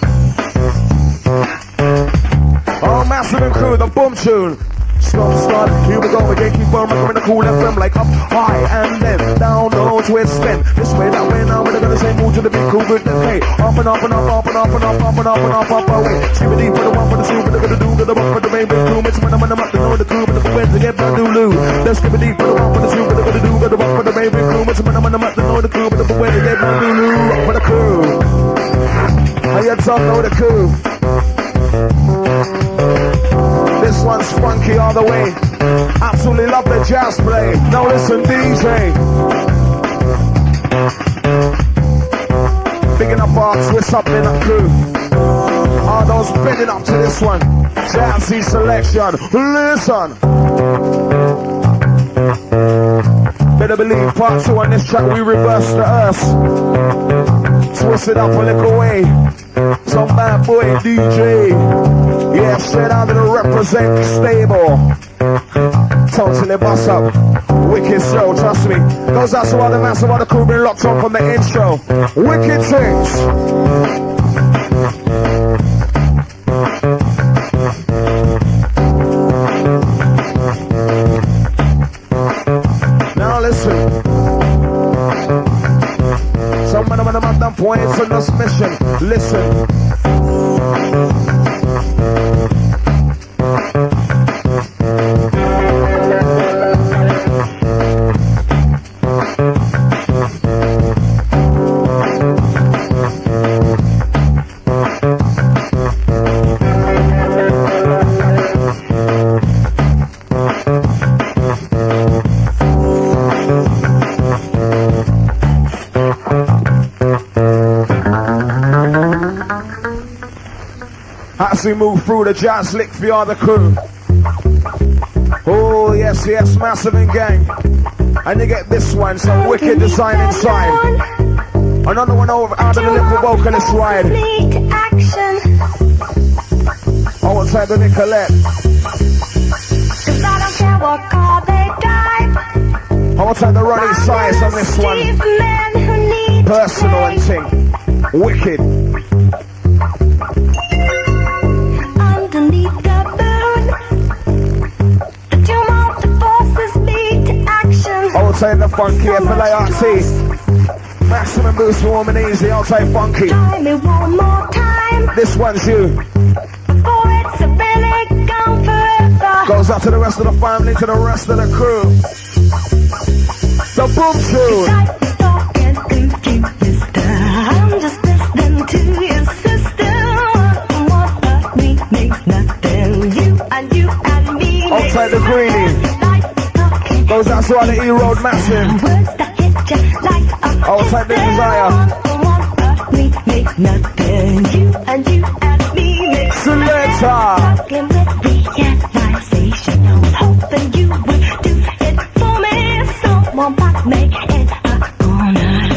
Oh, massive and crew, the boom tune. Start, here we go again, keep on rocking the cool FM like up high and then down, low, twist, spin. This way, that way, now we're gonna say move to the big cool with the K. Up and up and up, up and up and up, up and up and up, up away. Skibby D for the one, for the two, for the gonna do, for the rock, for the main big crew. It's when I'm up to know the crew, but the wins to get brand new loo. There's Skibby D for the one, for the two, for the gonna do, for the rock, for the main big crew. It's when I'm up to know the crew, but the wins to get brand new loo. Rock for the crew. How you talk, know the crew. This one's funky all the way. Absolutely love the jazz play. Now listen, DJ. Bigging up our twist up in a crew. All those bending up to this one. Jazzy selection. Listen. Better believe part 2 on this track. We reverse the earth. Twist it up a little way. Some bad boy DJ. Yeah, straight out of the Represent stable. Totally bust up. Wicked show, trust me. Goes out to all the massive, all the crew been locked on from the intro. Wicked things. Now listen. Some of them at that point, it's on this mission. Listen. As we move through the jazz lick for the other crew. Oh yes, yes, massive and gang. And you get this one, some wicked design inside. Another one over out of the little vocalist ride. Outside the Nicolette. 'Cause I don't care what car they drive. I want to take the running size on this one. Personal and thing. Wicked. Underneath the moon, the doom of the forces lead to action. I will take the funky FLART. Maximum boost, warm and easy. I'll take funky. Try me one more time This one's you. before it's really gone forever. Goes out to the rest of the family, to the rest of the crew. The boom tune. Like talking through you, mister. I'm just listening to your sister. What of me makes nothing. You and me. I'll take the greenie. Goes out to all the E-Road massive. Words that hit you like a I'll take the desire. One of me makes nothing. You and me makes Selector. Talking with realization. I was hoping you would do it for me. Someone but make it a honor.